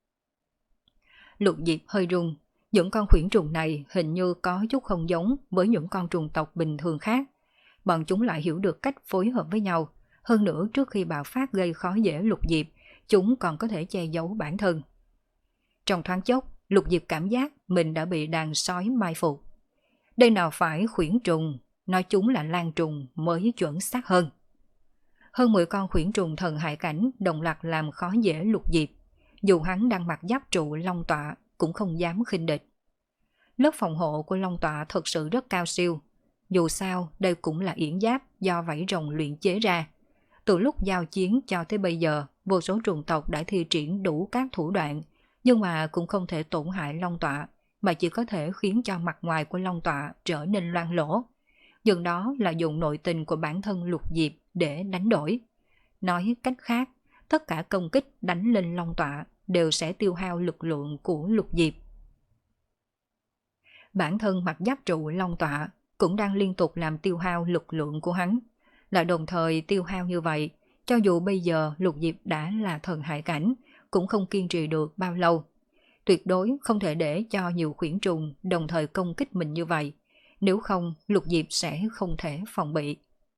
Lục Diệp hơi run, những con khuyển trùng này hình như có chút không giống với những con trùng tộc bình thường khác. Bọn chúng lại hiểu được cách phối hợp với nhau, hơn nữa trước khi bạo phát gây khó dễ Lục Diệp, chúng còn có thể che giấu bản thân. Trong thoáng chốc, Lục Diệp cảm giác mình đã bị đàn sói mai phục. Đây nào phải khuyển trùng, nói chúng là lan trùng mới chuẩn xác hơn. Hơn mười con khuyển trùng thần hải cảnh đồng loạt làm khó dễ Lục Diệp. Dù hắn đang mặc giáp trụ long tọa cũng không dám khinh địch. Lớp phòng hộ của long tọa thật sự rất cao siêu. Dù sao đây cũng là yển giáp do vảy rồng luyện chế ra. Từ lúc giao chiến cho tới bây giờ, vô số trùng tộc đã thi triển đủ các thủ đoạn, nhưng mà cũng không thể tổn hại long tọa, mà chỉ có thể khiến cho mặt ngoài của long tọa trở nên loang lỗ. Dần đó là dùng nội tình của bản thân Lục Diệp để đánh đổi. Nói cách khác, tất cả công kích đánh lên long tọa đều sẽ tiêu hao lực lượng của Lục Diệp. Bản thân mặc giáp trụ long tọa cũng đang liên tục làm tiêu hao lực lượng của hắn. Là đồng thời tiêu hao như vậy, cho dù bây giờ Lục Diệp đã là thần hải cảnh, cũng không kiên trì được bao lâu. Tuyệt đối không thể để cho nhiều khuyển trùng đồng thời công kích mình như vậy, nếu không Lục Diệp sẽ không thể phòng bị.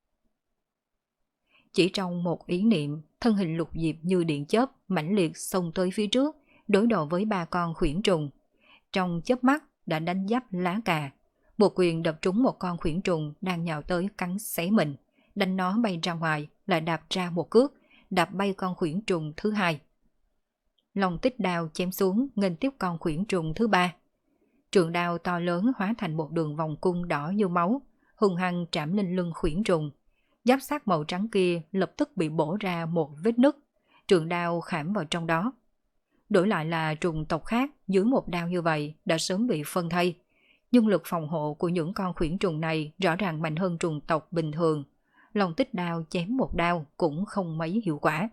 Chỉ trong một ý niệm, thân hình Lục Diệp như điện chớp mãnh liệt xông tới phía trước, đối đầu với ba con khuyển trùng. Trong chớp mắt đã đánh giáp lá cà, một quyền đập trúng một con khuyển trùng đang nhào tới cắn xé mình, đánh nó bay ra ngoài, lại đạp ra một cước, đạp bay con khuyển trùng thứ hai. Long Tích Đao chém xuống nghênh tiếp con khuyển trùng thứ ba. Trường đao to lớn hóa thành một đường vòng cung đỏ như máu, hung hăng trảm lên lưng khuyển trùng. Giáp sắt màu trắng kia lập tức bị bổ ra một vết nứt, trường đao khảm vào trong đó. Đổi lại là trùng tộc khác dưới một đao như vậy đã sớm bị phân thây, nhưng lực phòng hộ của những con khuyển trùng này rõ ràng mạnh hơn trùng tộc bình thường. Long Tích Đao chém một đao cũng không mấy hiệu quả.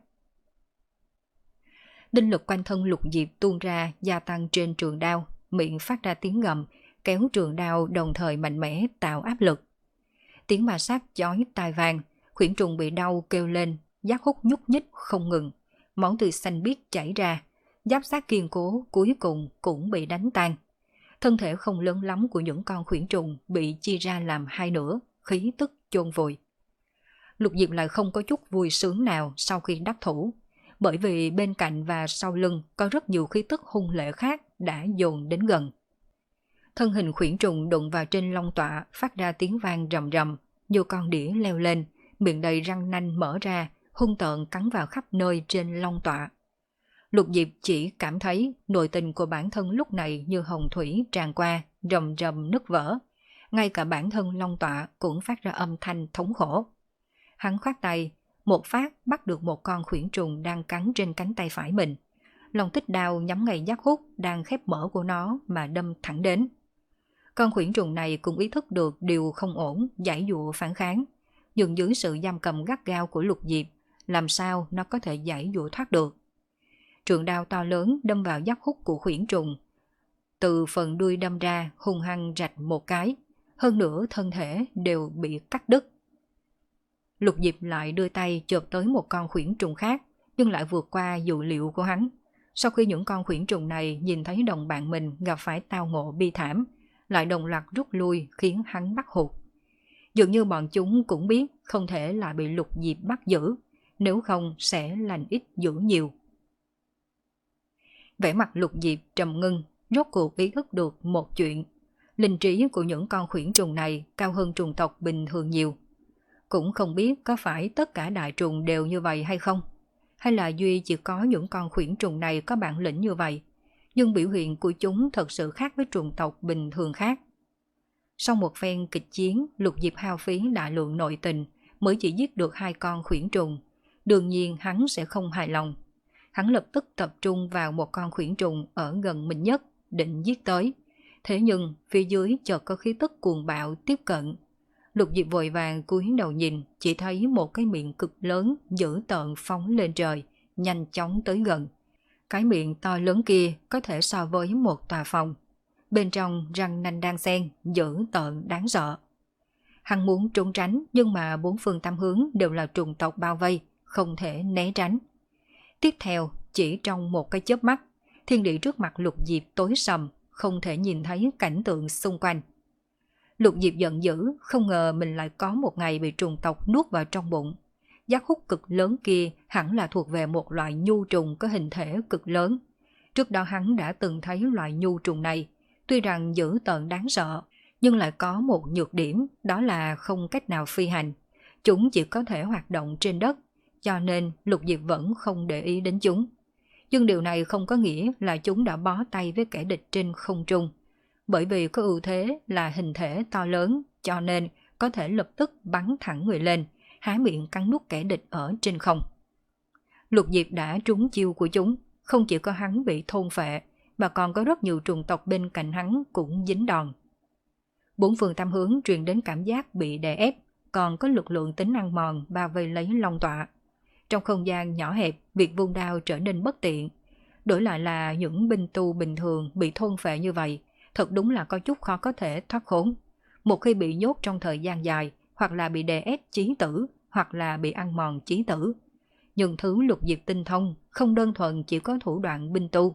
Đinh lực quanh thân Lục Diệp tuôn ra gia tăng trên trường đao, miệng phát ra tiếng gầm, kéo trường đao đồng thời mạnh mẽ tạo áp lực. Tiếng ma sát chói tai vang, khuyển trùng bị đau kêu lên, giác hút nhúc nhích không ngừng, máu tươi xanh biếc chảy ra, giáp sát kiên cố cuối cùng cũng bị đánh tan. Thân thể không lớn lắm của những con khuyển trùng bị chia ra làm hai nửa, khí tức chôn vùi. Lục Diệp lại không có chút vui sướng nào sau khi đắc thủ, bởi vì bên cạnh và sau lưng có rất nhiều khí tức hung lệ khác đã dồn đến gần. Thân hình khuyển trùng đụng vào trên long tọa phát ra tiếng vang rầm rầm, như con đĩa leo lên, miệng đầy răng nanh mở ra, hung tợn cắn vào khắp nơi trên long tọa. Lục Diệp chỉ cảm thấy nội tình của bản thân lúc này như hồng thủy tràn qua, rầm rầm nứt vỡ. Ngay cả bản thân long tọa cũng phát ra âm thanh thống khổ. Hắn khoát tay, một phát bắt được một con khuyển trùng đang cắn trên cánh tay phải mình. Long Tích Đao nhắm ngay giác hút đang khép mở của nó mà đâm thẳng đến. Con khuyển trùng này cũng ý thức được điều không ổn, giãy giụa phản kháng. Nhưng dưới sự giam cầm gắt gao của Lục Diệp, làm sao nó có thể giãy giụa thoát được. Trường đao to lớn đâm vào giác hút của khuyển trùng. Từ phần đuôi đâm ra hung hăng rạch một cái, hơn nữa thân thể đều bị cắt đứt. Lục Diệp lại đưa tay chộp tới một con khuyển trùng khác, nhưng lại vượt qua dự liệu của hắn. Sau khi những con khuyển trùng này nhìn thấy đồng bạn mình gặp phải tao ngộ bi thảm, lại đồng loạt rút lui khiến hắn bắt hụt. Dường như bọn chúng cũng biết không thể lại bị Lục Diệp bắt giữ, nếu không sẽ lành ít dữ nhiều. Vẻ mặt Lục Diệp trầm ngưng, rốt cuộc ý thức được một chuyện. Linh trí của những con khuyển trùng này cao hơn trùng tộc bình thường nhiều. Cũng không biết có phải tất cả đại trùng đều như vậy hay không, hay là duy chỉ có những con khuyển trùng này có bản lĩnh như vậy, nhưng biểu hiện của chúng thật sự khác với trùng tộc bình thường khác. Sau một phen kịch chiến, Lục Diệp hao phí đại lượng nội tình mới chỉ giết được hai con khuyển trùng. Đương nhiên hắn sẽ không hài lòng. Hắn lập tức tập trung vào một con khuyển trùng ở gần mình nhất, định giết tới. Thế nhưng phía dưới chợt có khí tức cuồng bạo tiếp cận. Lục Diệp vội vàng cúi đầu nhìn, chỉ thấy một cái miệng cực lớn dữ tợn phóng lên trời, nhanh chóng tới gần. Cái miệng to lớn kia có thể so với một tòa phòng. Bên trong răng nanh đan xen, dữ tợn đáng sợ. Hắn muốn trốn tránh nhưng mà bốn phương tám hướng đều là trùng tộc bao vây, không thể né tránh. Tiếp theo, chỉ trong một cái chớp mắt, thiên địa trước mặt Lục Diệp tối sầm, không thể nhìn thấy cảnh tượng xung quanh. Lục Diệp giận dữ, không ngờ mình lại có một ngày bị trùng tộc nuốt vào trong bụng. Giác hút cực lớn kia hẳn là thuộc về một loại nhu trùng có hình thể cực lớn. Trước đó hắn đã từng thấy loại nhu trùng này, tuy rằng dữ tợn đáng sợ, nhưng lại có một nhược điểm, đó là không cách nào phi hành. Chúng chỉ có thể hoạt động trên đất, cho nên Lục Diệp vẫn không để ý đến chúng. Nhưng điều này không có nghĩa là chúng đã bó tay với kẻ địch trên không trung. Bởi vì có ưu thế là hình thể to lớn, cho nên có thể lập tức bắn thẳng người lên, há miệng cắn nuốt kẻ địch ở trên không. Lục Diệp đã trúng chiêu của chúng, không chỉ có hắn bị thôn phệ, mà còn có rất nhiều trùng tộc bên cạnh hắn cũng dính đòn. Bốn phương tám hướng truyền đến cảm giác bị đè ép, còn có lực lượng tính ăn mòn bao vây lấy long tọa. Trong không gian nhỏ hẹp, việc vung đao trở nên bất tiện. Đổi lại là những binh tu bình thường bị thôn phệ như vậy, thật đúng là có chút khó có thể thoát khốn. Một khi bị nhốt trong thời gian dài, hoặc là bị đè ép chí tử, hoặc là bị ăn mòn chí tử. Nhưng thứ Lục Diệp tinh thông không đơn thuần chỉ có thủ đoạn binh tu.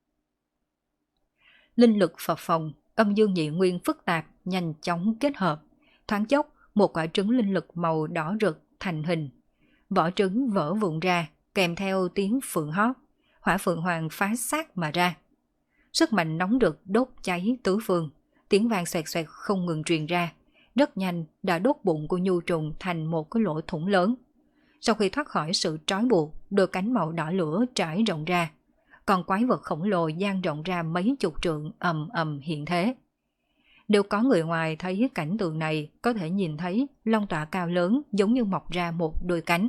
Linh lực phập phồng, âm dương nhị nguyên phức tạp, nhanh chóng kết hợp. Thoáng chốc, một quả trứng linh lực màu đỏ rực thành hình. Vỏ trứng vỡ vụn ra, kèm theo tiếng phượng hót, hỏa phượng hoàng phá xác mà ra. Sức mạnh nóng rực đốt cháy tứ phương, tiếng vang xoẹt xoẹt không ngừng truyền ra, rất nhanh đã đốt bụng của nhu trùng thành một cái lỗ thủng lớn. Sau khi thoát khỏi sự trói buộc, đôi cánh màu đỏ lửa trải rộng ra, còn quái vật khổng lồ dang rộng ra mấy chục trượng ầm ầm hiện thế. Nếu có người ngoài thấy cảnh tượng này, có thể nhìn thấy long tọa cao lớn giống như mọc ra một đôi cánh.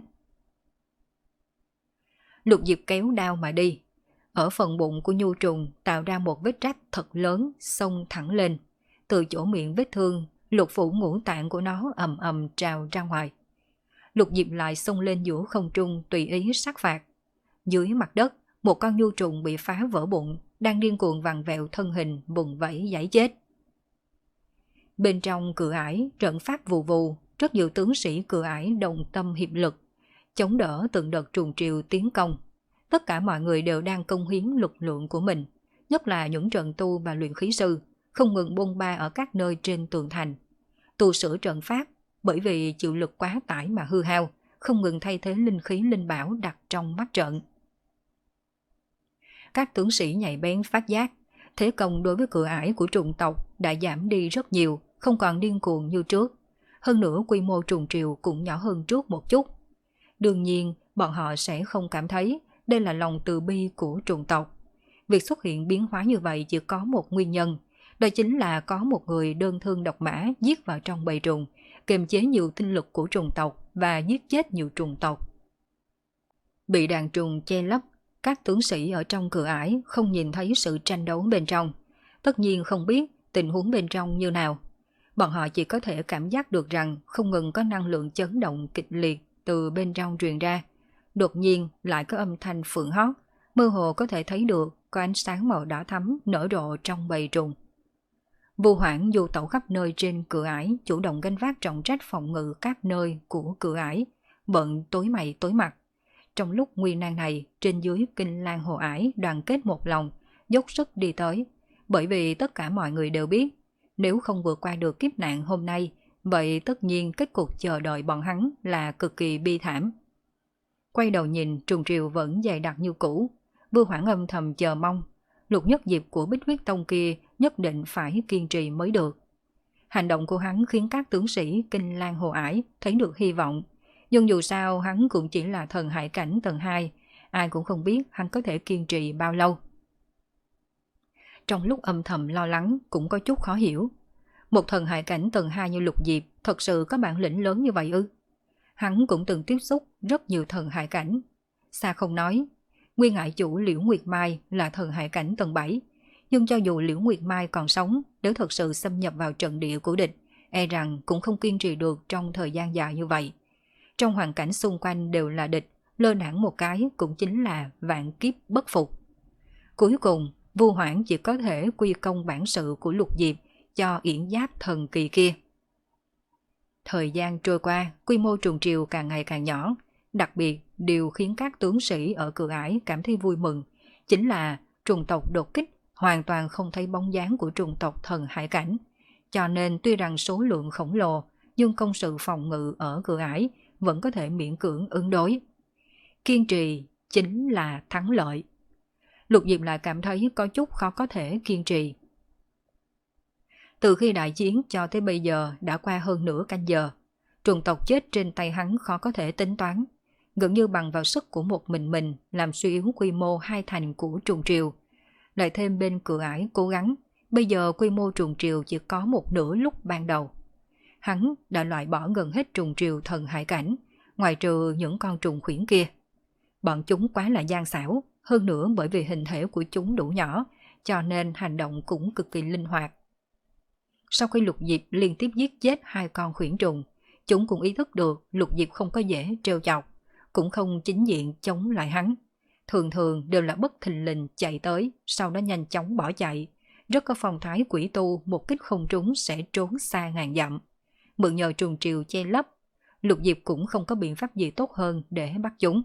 Lục Diệp kéo đao mà đi. Ở phần bụng của nhu trùng tạo ra một vết rách thật lớn, xông thẳng lên. Từ chỗ miệng vết thương, lục phủ ngũ tạng của nó ầm ầm trào ra ngoài. Lục Diệp lại xông lên giữa không trung tùy ý sát phạt. Dưới mặt đất, một con nhu trùng bị phá vỡ bụng, đang điên cuồng vặn vẹo thân hình vùng vẫy giãy chết. Bên trong cửa ải, trận pháp vù vù, rất nhiều tướng sĩ cửa ải đồng tâm hiệp lực, chống đỡ từng đợt trùng triều tiến công. Tất cả mọi người đều đang công hiến lực lượng của mình, nhất là những trận tu và luyện khí sư, không ngừng bôn ba ở các nơi trên tường thành. Tu sửa trận pháp, bởi vì chịu lực quá tải mà hư hao, không ngừng thay thế linh khí linh bảo đặt trong mắt trận. Các tướng sĩ nhạy bén phát giác, thế công đối với cửa ải của trùng tộc đã giảm đi rất nhiều, không còn điên cuồng như trước. Hơn nữa quy mô trùng triều cũng nhỏ hơn trước một chút. Đương nhiên, bọn họ sẽ không cảm thấy đây là lòng từ bi của trùng tộc. Việc xuất hiện biến hóa như vậy chỉ có một nguyên nhân, đó chính là có một người đơn thương độc mã giết vào trong bầy trùng, kiềm chế nhiều tinh lực của trùng tộc và giết chết nhiều trùng tộc. Bị đàn trùng che lấp, các tướng sĩ ở trong cửa ải không nhìn thấy sự tranh đấu bên trong, tất nhiên không biết tình huống bên trong như nào. Bọn họ chỉ có thể cảm giác được rằng không ngừng có năng lượng chấn động kịch liệt từ bên trong truyền ra. Đột nhiên lại có âm thanh phượng hót, mơ hồ có thể thấy được có ánh sáng màu đỏ thắm nở rộ trong bầy trùng. Vô Hoảng du tẩu khắp nơi trên cửa ải, chủ động gánh vác trọng trách phòng ngự các nơi của cửa ải, bận tối mày tối mặt. Trong lúc nguy nan này, trên dưới Kinh Lan Hồ Ải đoàn kết một lòng, dốc sức đi tới. Bởi vì tất cả mọi người đều biết, nếu không vượt qua được kiếp nạn hôm nay, vậy tất nhiên kết cục chờ đợi bọn hắn là cực kỳ bi thảm. Quay đầu nhìn, Trùng Triều vẫn dày đặc như cũ. Vưu Hoảng âm thầm chờ mong, Lục Nhất Diệp của Bích Huyết Tông kia nhất định phải kiên trì mới được. Hành động của hắn khiến các tướng sĩ Kinh Lan Hồ Ải thấy được hy vọng. Nhưng dù sao hắn cũng chỉ là thần hải cảnh tầng hai, ai cũng không biết hắn có thể kiên trì bao lâu. Trong lúc âm thầm lo lắng cũng có chút khó hiểu. Một thần hải cảnh tầng hai như Lục Diệp thật sự có bản lĩnh lớn như vậy ư? Hắn cũng từng tiếp xúc rất nhiều thần hải cảnh. Xa không nói, nguyên ngại chủ Liễu Nguyệt Mai là thần hải cảnh tầng bảy. Nhưng cho dù Liễu Nguyệt Mai còn sống, nếu thật sự xâm nhập vào trận địa của địch, e rằng cũng không kiên trì được trong thời gian dài như vậy. Trong hoàn cảnh xung quanh đều là địch, lơ đãng một cái cũng chính là vạn kiếp bất phục. Cuối cùng, Vưu Hoảng chỉ có thể quy công bản sự của Lục Diệp cho yển giáp thần kỳ kia. Thời gian trôi qua, quy mô Trùng Triều càng ngày càng nhỏ. Đặc biệt, điều khiến các tướng sĩ ở Cửa Ải cảm thấy vui mừng chính là trùng tộc đột kích hoàn toàn không thấy bóng dáng của trùng tộc thần hải cảnh. Cho nên tuy rằng số lượng khổng lồ, nhưng công sự phòng ngự ở Cửa Ải vẫn có thể miễn cưỡng ứng đối. Kiên trì chính là thắng lợi. Lục Diệp lại cảm thấy có chút khó có thể kiên trì. Từ khi đại chiến cho tới bây giờ đã qua hơn nửa canh giờ, trùng tộc chết trên tay hắn khó có thể tính toán, gần như bằng vào sức của một mình mình làm suy yếu quy mô hai thành của Trùng Triều. Lại thêm bên Cửa Ải cố gắng, bây giờ quy mô Trùng Triều chỉ có một nửa lúc ban đầu. Hắn đã loại bỏ gần hết Trùng Triều thần hải cảnh, ngoài trừ những con trùng khuyển kia. Bọn chúng quá là gian xảo, hơn nữa bởi vì hình thể của chúng đủ nhỏ, cho nên hành động cũng cực kỳ linh hoạt. Sau khi Lục Diệp liên tiếp giết chết hai con khuyển trùng, chúng cũng ý thức được Lục Diệp không có dễ trêu chọc, cũng không chính diện chống lại hắn. Thường thường đều là bất thình lình chạy tới, sau đó nhanh chóng bỏ chạy. Rất có phong thái quỷ tu, một kích không trúng sẽ trốn xa ngàn dặm. Mượn nhờ Trùng Triều che lấp, Lục Diệp cũng không có biện pháp gì tốt hơn để bắt chúng.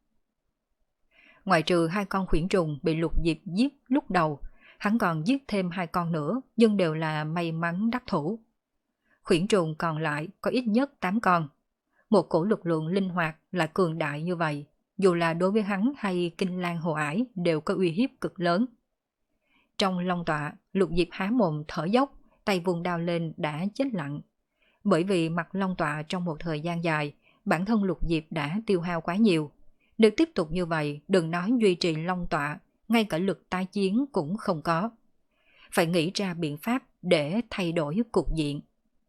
Ngoài trừ hai con khuyển trùng bị Lục Diệp giết lúc đầu, hắn còn giết thêm hai con nữa, nhưng đều là may mắn đắc thủ. Khuyển trùng còn lại có ít nhất tám con. Một cổ lực lượng linh hoạt là cường đại như vậy, dù là đối với hắn hay Kinh Lan Hồ Ải đều có uy hiếp cực lớn. Trong long tọa, Lục Diệp há mồm thở dốc, tay vùng đao lên đã chết lặng. Bởi vì mặt long tọa trong một thời gian dài, bản thân Lục Diệp đã tiêu hao quá nhiều. Nếu tiếp tục như vậy, đừng nói duy trì long tọa, ngay cả lực tái chiến cũng không có. Phải nghĩ ra biện pháp để thay đổi cục diện.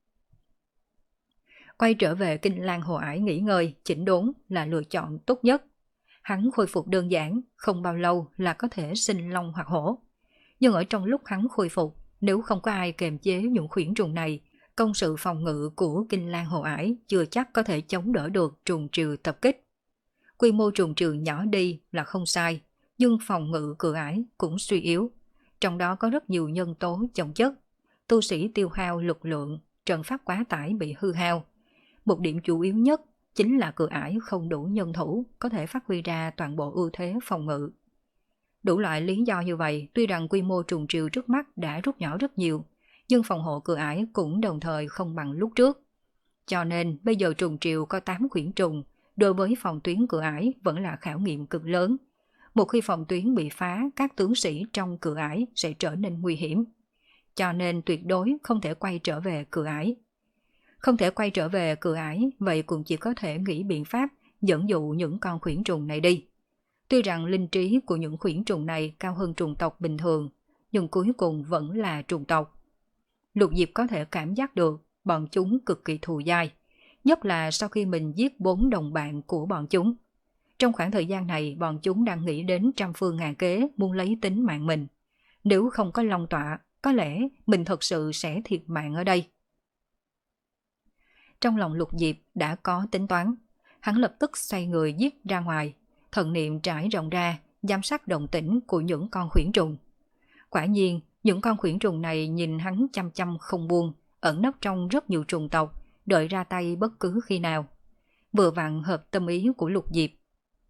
Quay trở về Kinh Lan Hồ Ải nghỉ ngơi, chỉnh đốn là lựa chọn tốt nhất. Hắn khôi phục đơn giản, không bao lâu là có thể sinh long hoặc hổ. Nhưng ở trong lúc hắn khôi phục, nếu không có ai kềm chế những khuyển trùng này, công sự phòng ngự của Kinh Lan Hồ Ải chưa chắc có thể chống đỡ được Trùng Triều tập kích. Quy mô Trùng Triều nhỏ đi là không sai, nhưng phòng ngự Cửa Ải cũng suy yếu. Trong đó có rất nhiều nhân tố chồng chất. Tu sĩ tiêu hao lực lượng, trận pháp quá tải bị hư hao. Một điểm chủ yếu nhất chính là Cửa Ải không đủ nhân thủ có thể phát huy ra toàn bộ ưu thế phòng ngự. Đủ loại lý do như vậy, tuy rằng quy mô Trùng Triều trước mắt đã rút nhỏ rất nhiều, nhưng phòng hộ Cửa Ải cũng đồng thời không bằng lúc trước. Cho nên bây giờ Trùng Triều có tám khuyển trùng, đối với phòng tuyến Cửa Ải vẫn là khảo nghiệm cực lớn. Một khi phòng tuyến bị phá, các tướng sĩ trong Cửa Ải sẽ trở nên nguy hiểm. Cho nên tuyệt đối không thể quay trở về Cửa Ải. Không thể quay trở về Cửa Ải, vậy cũng chỉ có thể nghĩ biện pháp dẫn dụ những con khuyển trùng này đi. Tuy rằng linh trí của những khuyển trùng này cao hơn trùng tộc bình thường, nhưng cuối cùng vẫn là trùng tộc. Lục Diệp có thể cảm giác được bọn chúng cực kỳ thù dai, nhất là sau khi mình giết bốn đồng bạn của bọn chúng. Trong khoảng thời gian này, bọn chúng đang nghĩ đến trăm phương ngàn kế muốn lấy tính mạng mình. Nếu không có long tọa, có lẽ mình thật sự sẽ thiệt mạng ở đây. Trong lòng Lục Diệp đã có tính toán, hắn lập tức xoay người giết ra ngoài, thần niệm trải rộng ra, giám sát động tĩnh của những con khuyển trùng. Quả nhiên, những con khuyển trùng này nhìn hắn chăm chăm không buông, ẩn nấp trong rất nhiều trùng tộc, đợi ra tay bất cứ khi nào. Vừa vặn hợp tâm ý của Lục Diệp.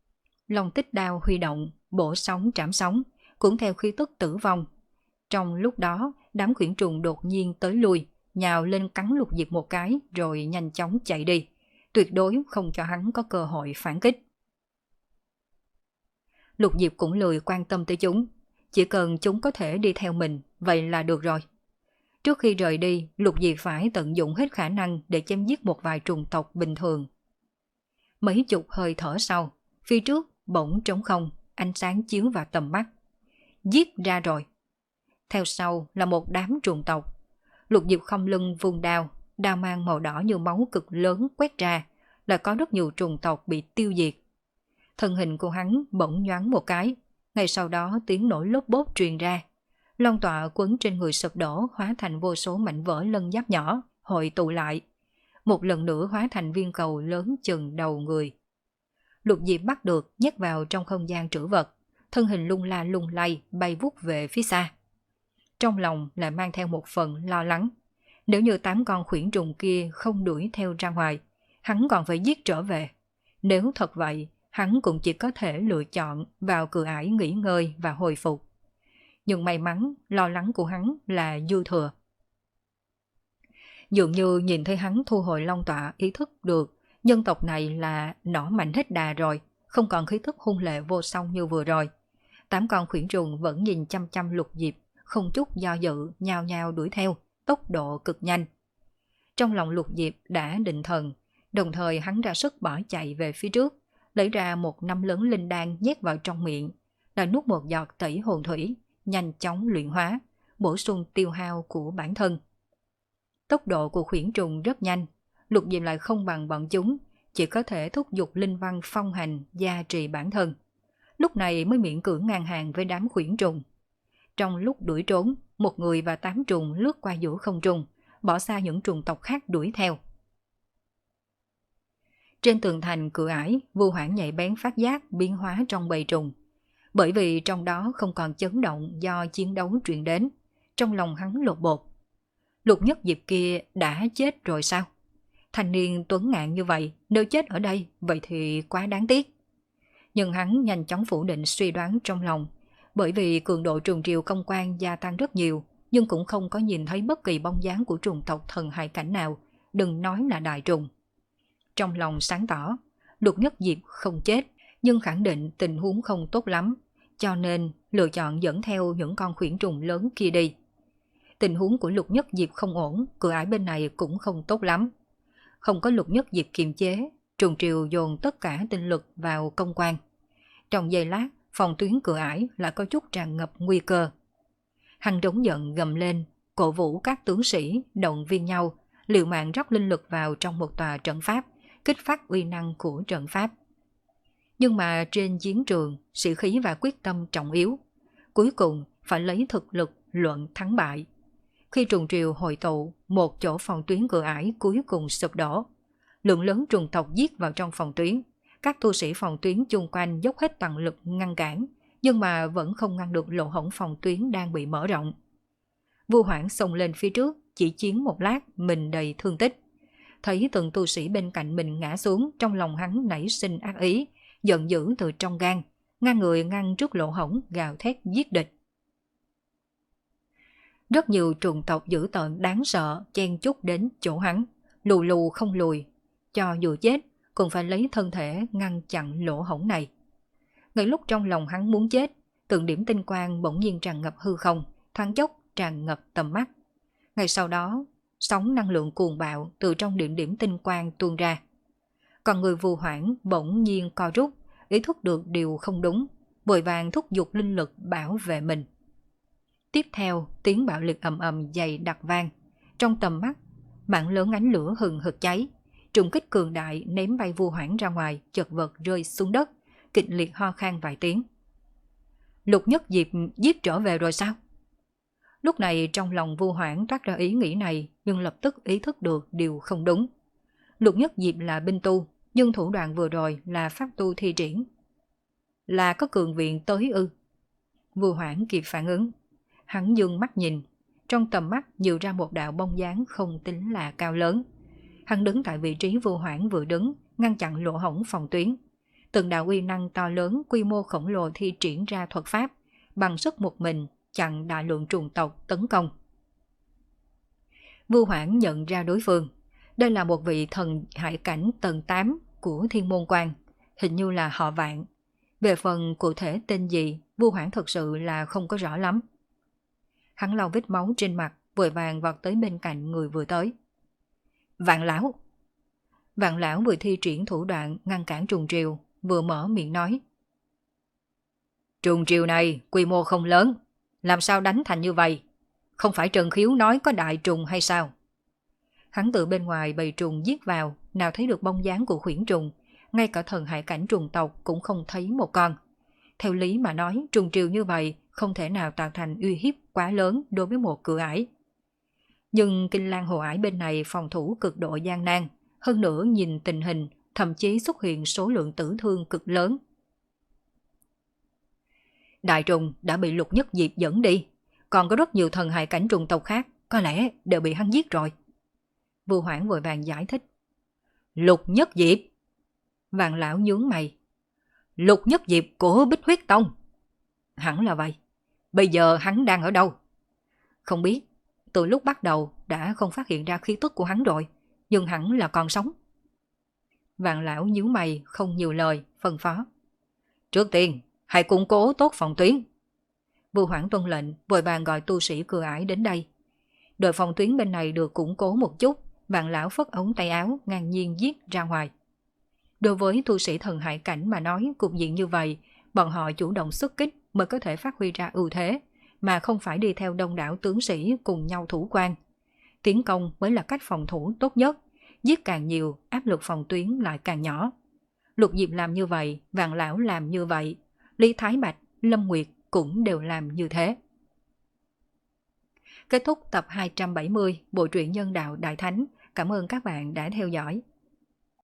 Long tích đao huy động, bổ sóng trảm sóng, cũng theo khí tức tử vong. Trong lúc đó, đám khuyển trùng đột nhiên tới lui, nhào lên cắn Lục Diệp một cái rồi nhanh chóng chạy đi, tuyệt đối không cho hắn có cơ hội phản kích. Lục Diệp cũng lười quan tâm tới chúng, chỉ cần chúng có thể đi theo mình, vậy là được rồi. Trước khi rời đi, Lục Diệp phải tận dụng hết khả năng để chém giết một vài trùng tộc bình thường. Mấy chục hơi thở sau, phía trước bỗng trống không, ánh sáng chiếu vào tầm mắt. Giết ra rồi. Theo sau là một đám trùng tộc. Lục Diệp không lưng vung đao, đao mang màu đỏ như máu cực lớn quét ra, là có rất nhiều trùng tộc bị tiêu diệt. Thân hình của hắn bỗng nhoáng một cái, ngay sau đó tiếng nổ lốp bốp truyền ra. Long tọa quấn trên người sụp đổ hóa thành vô số mảnh vỡ lân giáp nhỏ, hội tụ lại. Một lần nữa hóa thành viên cầu lớn chừng đầu người. Lục Diệp bắt được nhét vào trong không gian trữ vật, thân hình lung la lung lay bay vút về phía xa. Trong lòng lại mang theo một phần lo lắng. Nếu như tám con khuyển trùng kia không đuổi theo ra ngoài, hắn còn phải giết trở về. Nếu thật vậy, hắn cũng chỉ có thể lựa chọn vào cửa ải nghỉ ngơi và hồi phục. Nhưng may mắn, lo lắng của hắn là dư thừa. Dường như nhìn thấy hắn thu hồi long tọa, ý thức được nhân tộc này là nỏ mạnh hết đà rồi, không còn khí thức hung lệ vô song như vừa rồi. Tám con khuyển trùng vẫn nhìn chăm chăm Lục Diệp, không chút do dự, nhao nhao đuổi theo, tốc độ cực nhanh. Trong lòng Lục Diệp đã định thần, đồng thời hắn ra sức bỏ chạy về phía trước, lấy ra một nắm lớn linh đan nhét vào trong miệng, là nuốt một giọt tẩy hồn thủy, nhanh chóng luyện hóa, bổ sung tiêu hao của bản thân. Tốc độ của khuyển trùng rất nhanh, Lục Diệp lại không bằng bọn chúng, chỉ có thể thúc giục linh văn phong hành gia trì bản thân. Lúc này mới miễn cưỡng ngang hàng với đám khuyển trùng. Trong lúc đuổi trốn, một người và tám trùng lướt qua giữa không trung, bỏ xa những trùng tộc khác đuổi theo. Trên tường thành cửa ải, Vu Hoảng nhạy bén phát giác biến hóa trong bầy trùng. Bởi vì trong đó không còn chấn động do chiến đấu truyền đến, trong lòng hắn lột bột. Lục Nhất Diệp kia đã chết rồi sao? Thanh niên tuấn ngạn như vậy, nếu chết ở đây, vậy thì quá đáng tiếc. Nhưng hắn nhanh chóng phủ định suy đoán trong lòng, bởi vì cường độ trùng triều công quan gia tăng rất nhiều, nhưng cũng không có nhìn thấy bất kỳ bóng dáng của trùng tộc thần hải cảnh nào, đừng nói là đại trùng. Trong lòng sáng tỏ, Lục Nhất Diệp không chết, nhưng khẳng định tình huống không tốt lắm, cho nên lựa chọn dẫn theo những con khuyển trùng lớn kia đi. Tình huống của Lục Nhất Diệp không ổn, cửa ải bên này cũng không tốt lắm. Không có Lục Nhất Diệp kiềm chế, trùng triều dồn tất cả tinh lực vào công quan. Trong giây lát, phòng tuyến cửa ải lại có chút tràn ngập nguy cơ. Hắn trống giận gầm lên, cổ vũ các tướng sĩ động viên nhau, liều mạng rót linh lực vào trong một tòa trận pháp, kích phát uy năng của trận pháp. Nhưng mà trên chiến trường, sĩ khí và quyết tâm trọng yếu. Cuối cùng phải lấy thực lực luận thắng bại. Khi trùng triều hội tụ, một chỗ phòng tuyến cửa ải cuối cùng sụp đổ. Lượng lớn trùng tộc giết vào trong phòng tuyến. Các tu sĩ phòng tuyến chung quanh dốc hết toàn lực ngăn cản, nhưng mà vẫn không ngăn được lỗ hổng phòng tuyến đang bị mở rộng. Vu Hoảng xông lên phía trước, chỉ chiến một lát, mình đầy thương tích. Thấy từng tu sĩ bên cạnh mình ngã xuống, trong lòng hắn nảy sinh ác ý, giận dữ từ trong gan, ngang người ngăn trước lỗ hổng gào thét giết địch. Rất nhiều trùng tộc dữ tợn đáng sợ chen chúc đến chỗ hắn, lù lù không lùi, cho dù chết cũng phải lấy thân thể ngăn chặn lỗ hổng này. Ngay lúc trong lòng hắn muốn chết, từng điểm tinh quang bỗng nhiên tràn ngập hư không, thoáng chốc tràn ngập tầm mắt. Ngay sau đó, sóng năng lượng cuồng bạo từ trong điểm điểm tinh quang tuôn ra. Còn người Vu Hoảng bỗng nhiên co rút, ý thức được điều không đúng, vội vàng thúc giục linh lực bảo vệ mình. Tiếp theo, tiếng bạo liệt ầm ầm dày đặc vang. Trong tầm mắt, mảng lớn ánh lửa hừng hực cháy. Trùng kích cường đại ném bay Vu Hoảng ra ngoài, chật vật rơi xuống đất, kịch liệt ho khan vài tiếng. Lục Nhất Diệp giết trở về rồi sao? Lúc này trong lòng Vu Hoảng toát ra ý nghĩ này, nhưng lập tức ý thức được điều không đúng. Lục Nhất Diệp là binh tu, nhưng thủ đoạn vừa rồi là pháp tu thi triển. Là có cường viện tới ư? Vu Hoảng kịp phản ứng. Hắn dương mắt nhìn, trong tầm mắt nhiều ra một đạo bóng dáng không tính là cao lớn. Hắn đứng tại vị trí Vu Hoảng vừa đứng, ngăn chặn lỗ hổng phòng tuyến. Từng đạo uy năng to lớn quy mô khổng lồ thi triển ra thuật pháp, bằng sức một mình chặn đại lượng trùng tộc tấn công. Vưu Hoảng nhận ra đối phương. Đây là một vị thần hải cảnh tầng tám của Thiên Môn Quan, hình như là họ Vạn. Về phần cụ thể tên gì, Vưu Hoảng thật sự là không có rõ lắm. Hắn lau vết máu trên mặt, vội vàng vọt tới bên cạnh người vừa tới. Vạn lão! Vạn lão vừa thi triển thủ đoạn ngăn cản trùng triều, vừa mở miệng nói. Trùng triều này quy mô không lớn, làm sao đánh thành như vậy? Không phải Trần Khiếu nói có đại trùng hay sao? Hắn từ bên ngoài bầy trùng giết vào, nào thấy được bóng dáng của khuyển trùng, ngay cả thần hải cảnh trùng tộc cũng không thấy một con. Theo lý mà nói, trùng triều như vậy không thể nào tạo thành uy hiếp quá lớn đối với một cửa ải. Nhưng Kinh Lan Hồ Ải bên này phòng thủ cực độ gian nan, hơn nữa nhìn tình hình, thậm chí xuất hiện số lượng tử thương cực lớn. Đại trùng đã bị Lục Nhất Diệp dẫn đi, còn có rất nhiều thần hải cảnh trùng tộc khác, có lẽ đều bị hắn giết rồi. Vưu Hoảng vội vàng giải thích. Lục Nhất Diệp? Vạn lão nhướng mày. Lục Nhất Diệp của Bích Huyết Tông? Hẳn là vậy. Bây giờ hắn đang ở đâu? Không biết. Từ lúc bắt đầu đã không phát hiện ra khí tức của hắn rồi, nhưng hẳn là còn sống. Vạn lão nhíu mày không nhiều lời, phân phó. Trước tiên, hãy củng cố tốt phòng tuyến. Vưu Hoảng tuân lệnh, vội vàng gọi tu sĩ cửa ải đến đây. Đội phòng tuyến bên này được củng cố một chút, Vạn lão phất ống tay áo ngang nhiên giết ra ngoài. Đối với tu sĩ thần hải cảnh mà nói cục diện như vậy, bọn họ chủ động xuất kích mới có thể phát huy ra ưu thế, mà không phải đi theo đông đảo tướng sĩ cùng nhau thủ quan. Tiến công mới là cách phòng thủ tốt nhất, giết càng nhiều, áp lực phòng tuyến lại càng nhỏ. Lục Diệp làm như vậy, Vạn lão làm như vậy, Lý Thái Bạch, Lâm Nguyệt cũng đều làm như thế. Kết thúc tập hai trăm bảy mươi Bộ truyện Nhân Đạo Đại Thánh. Cảm ơn các bạn đã theo dõi.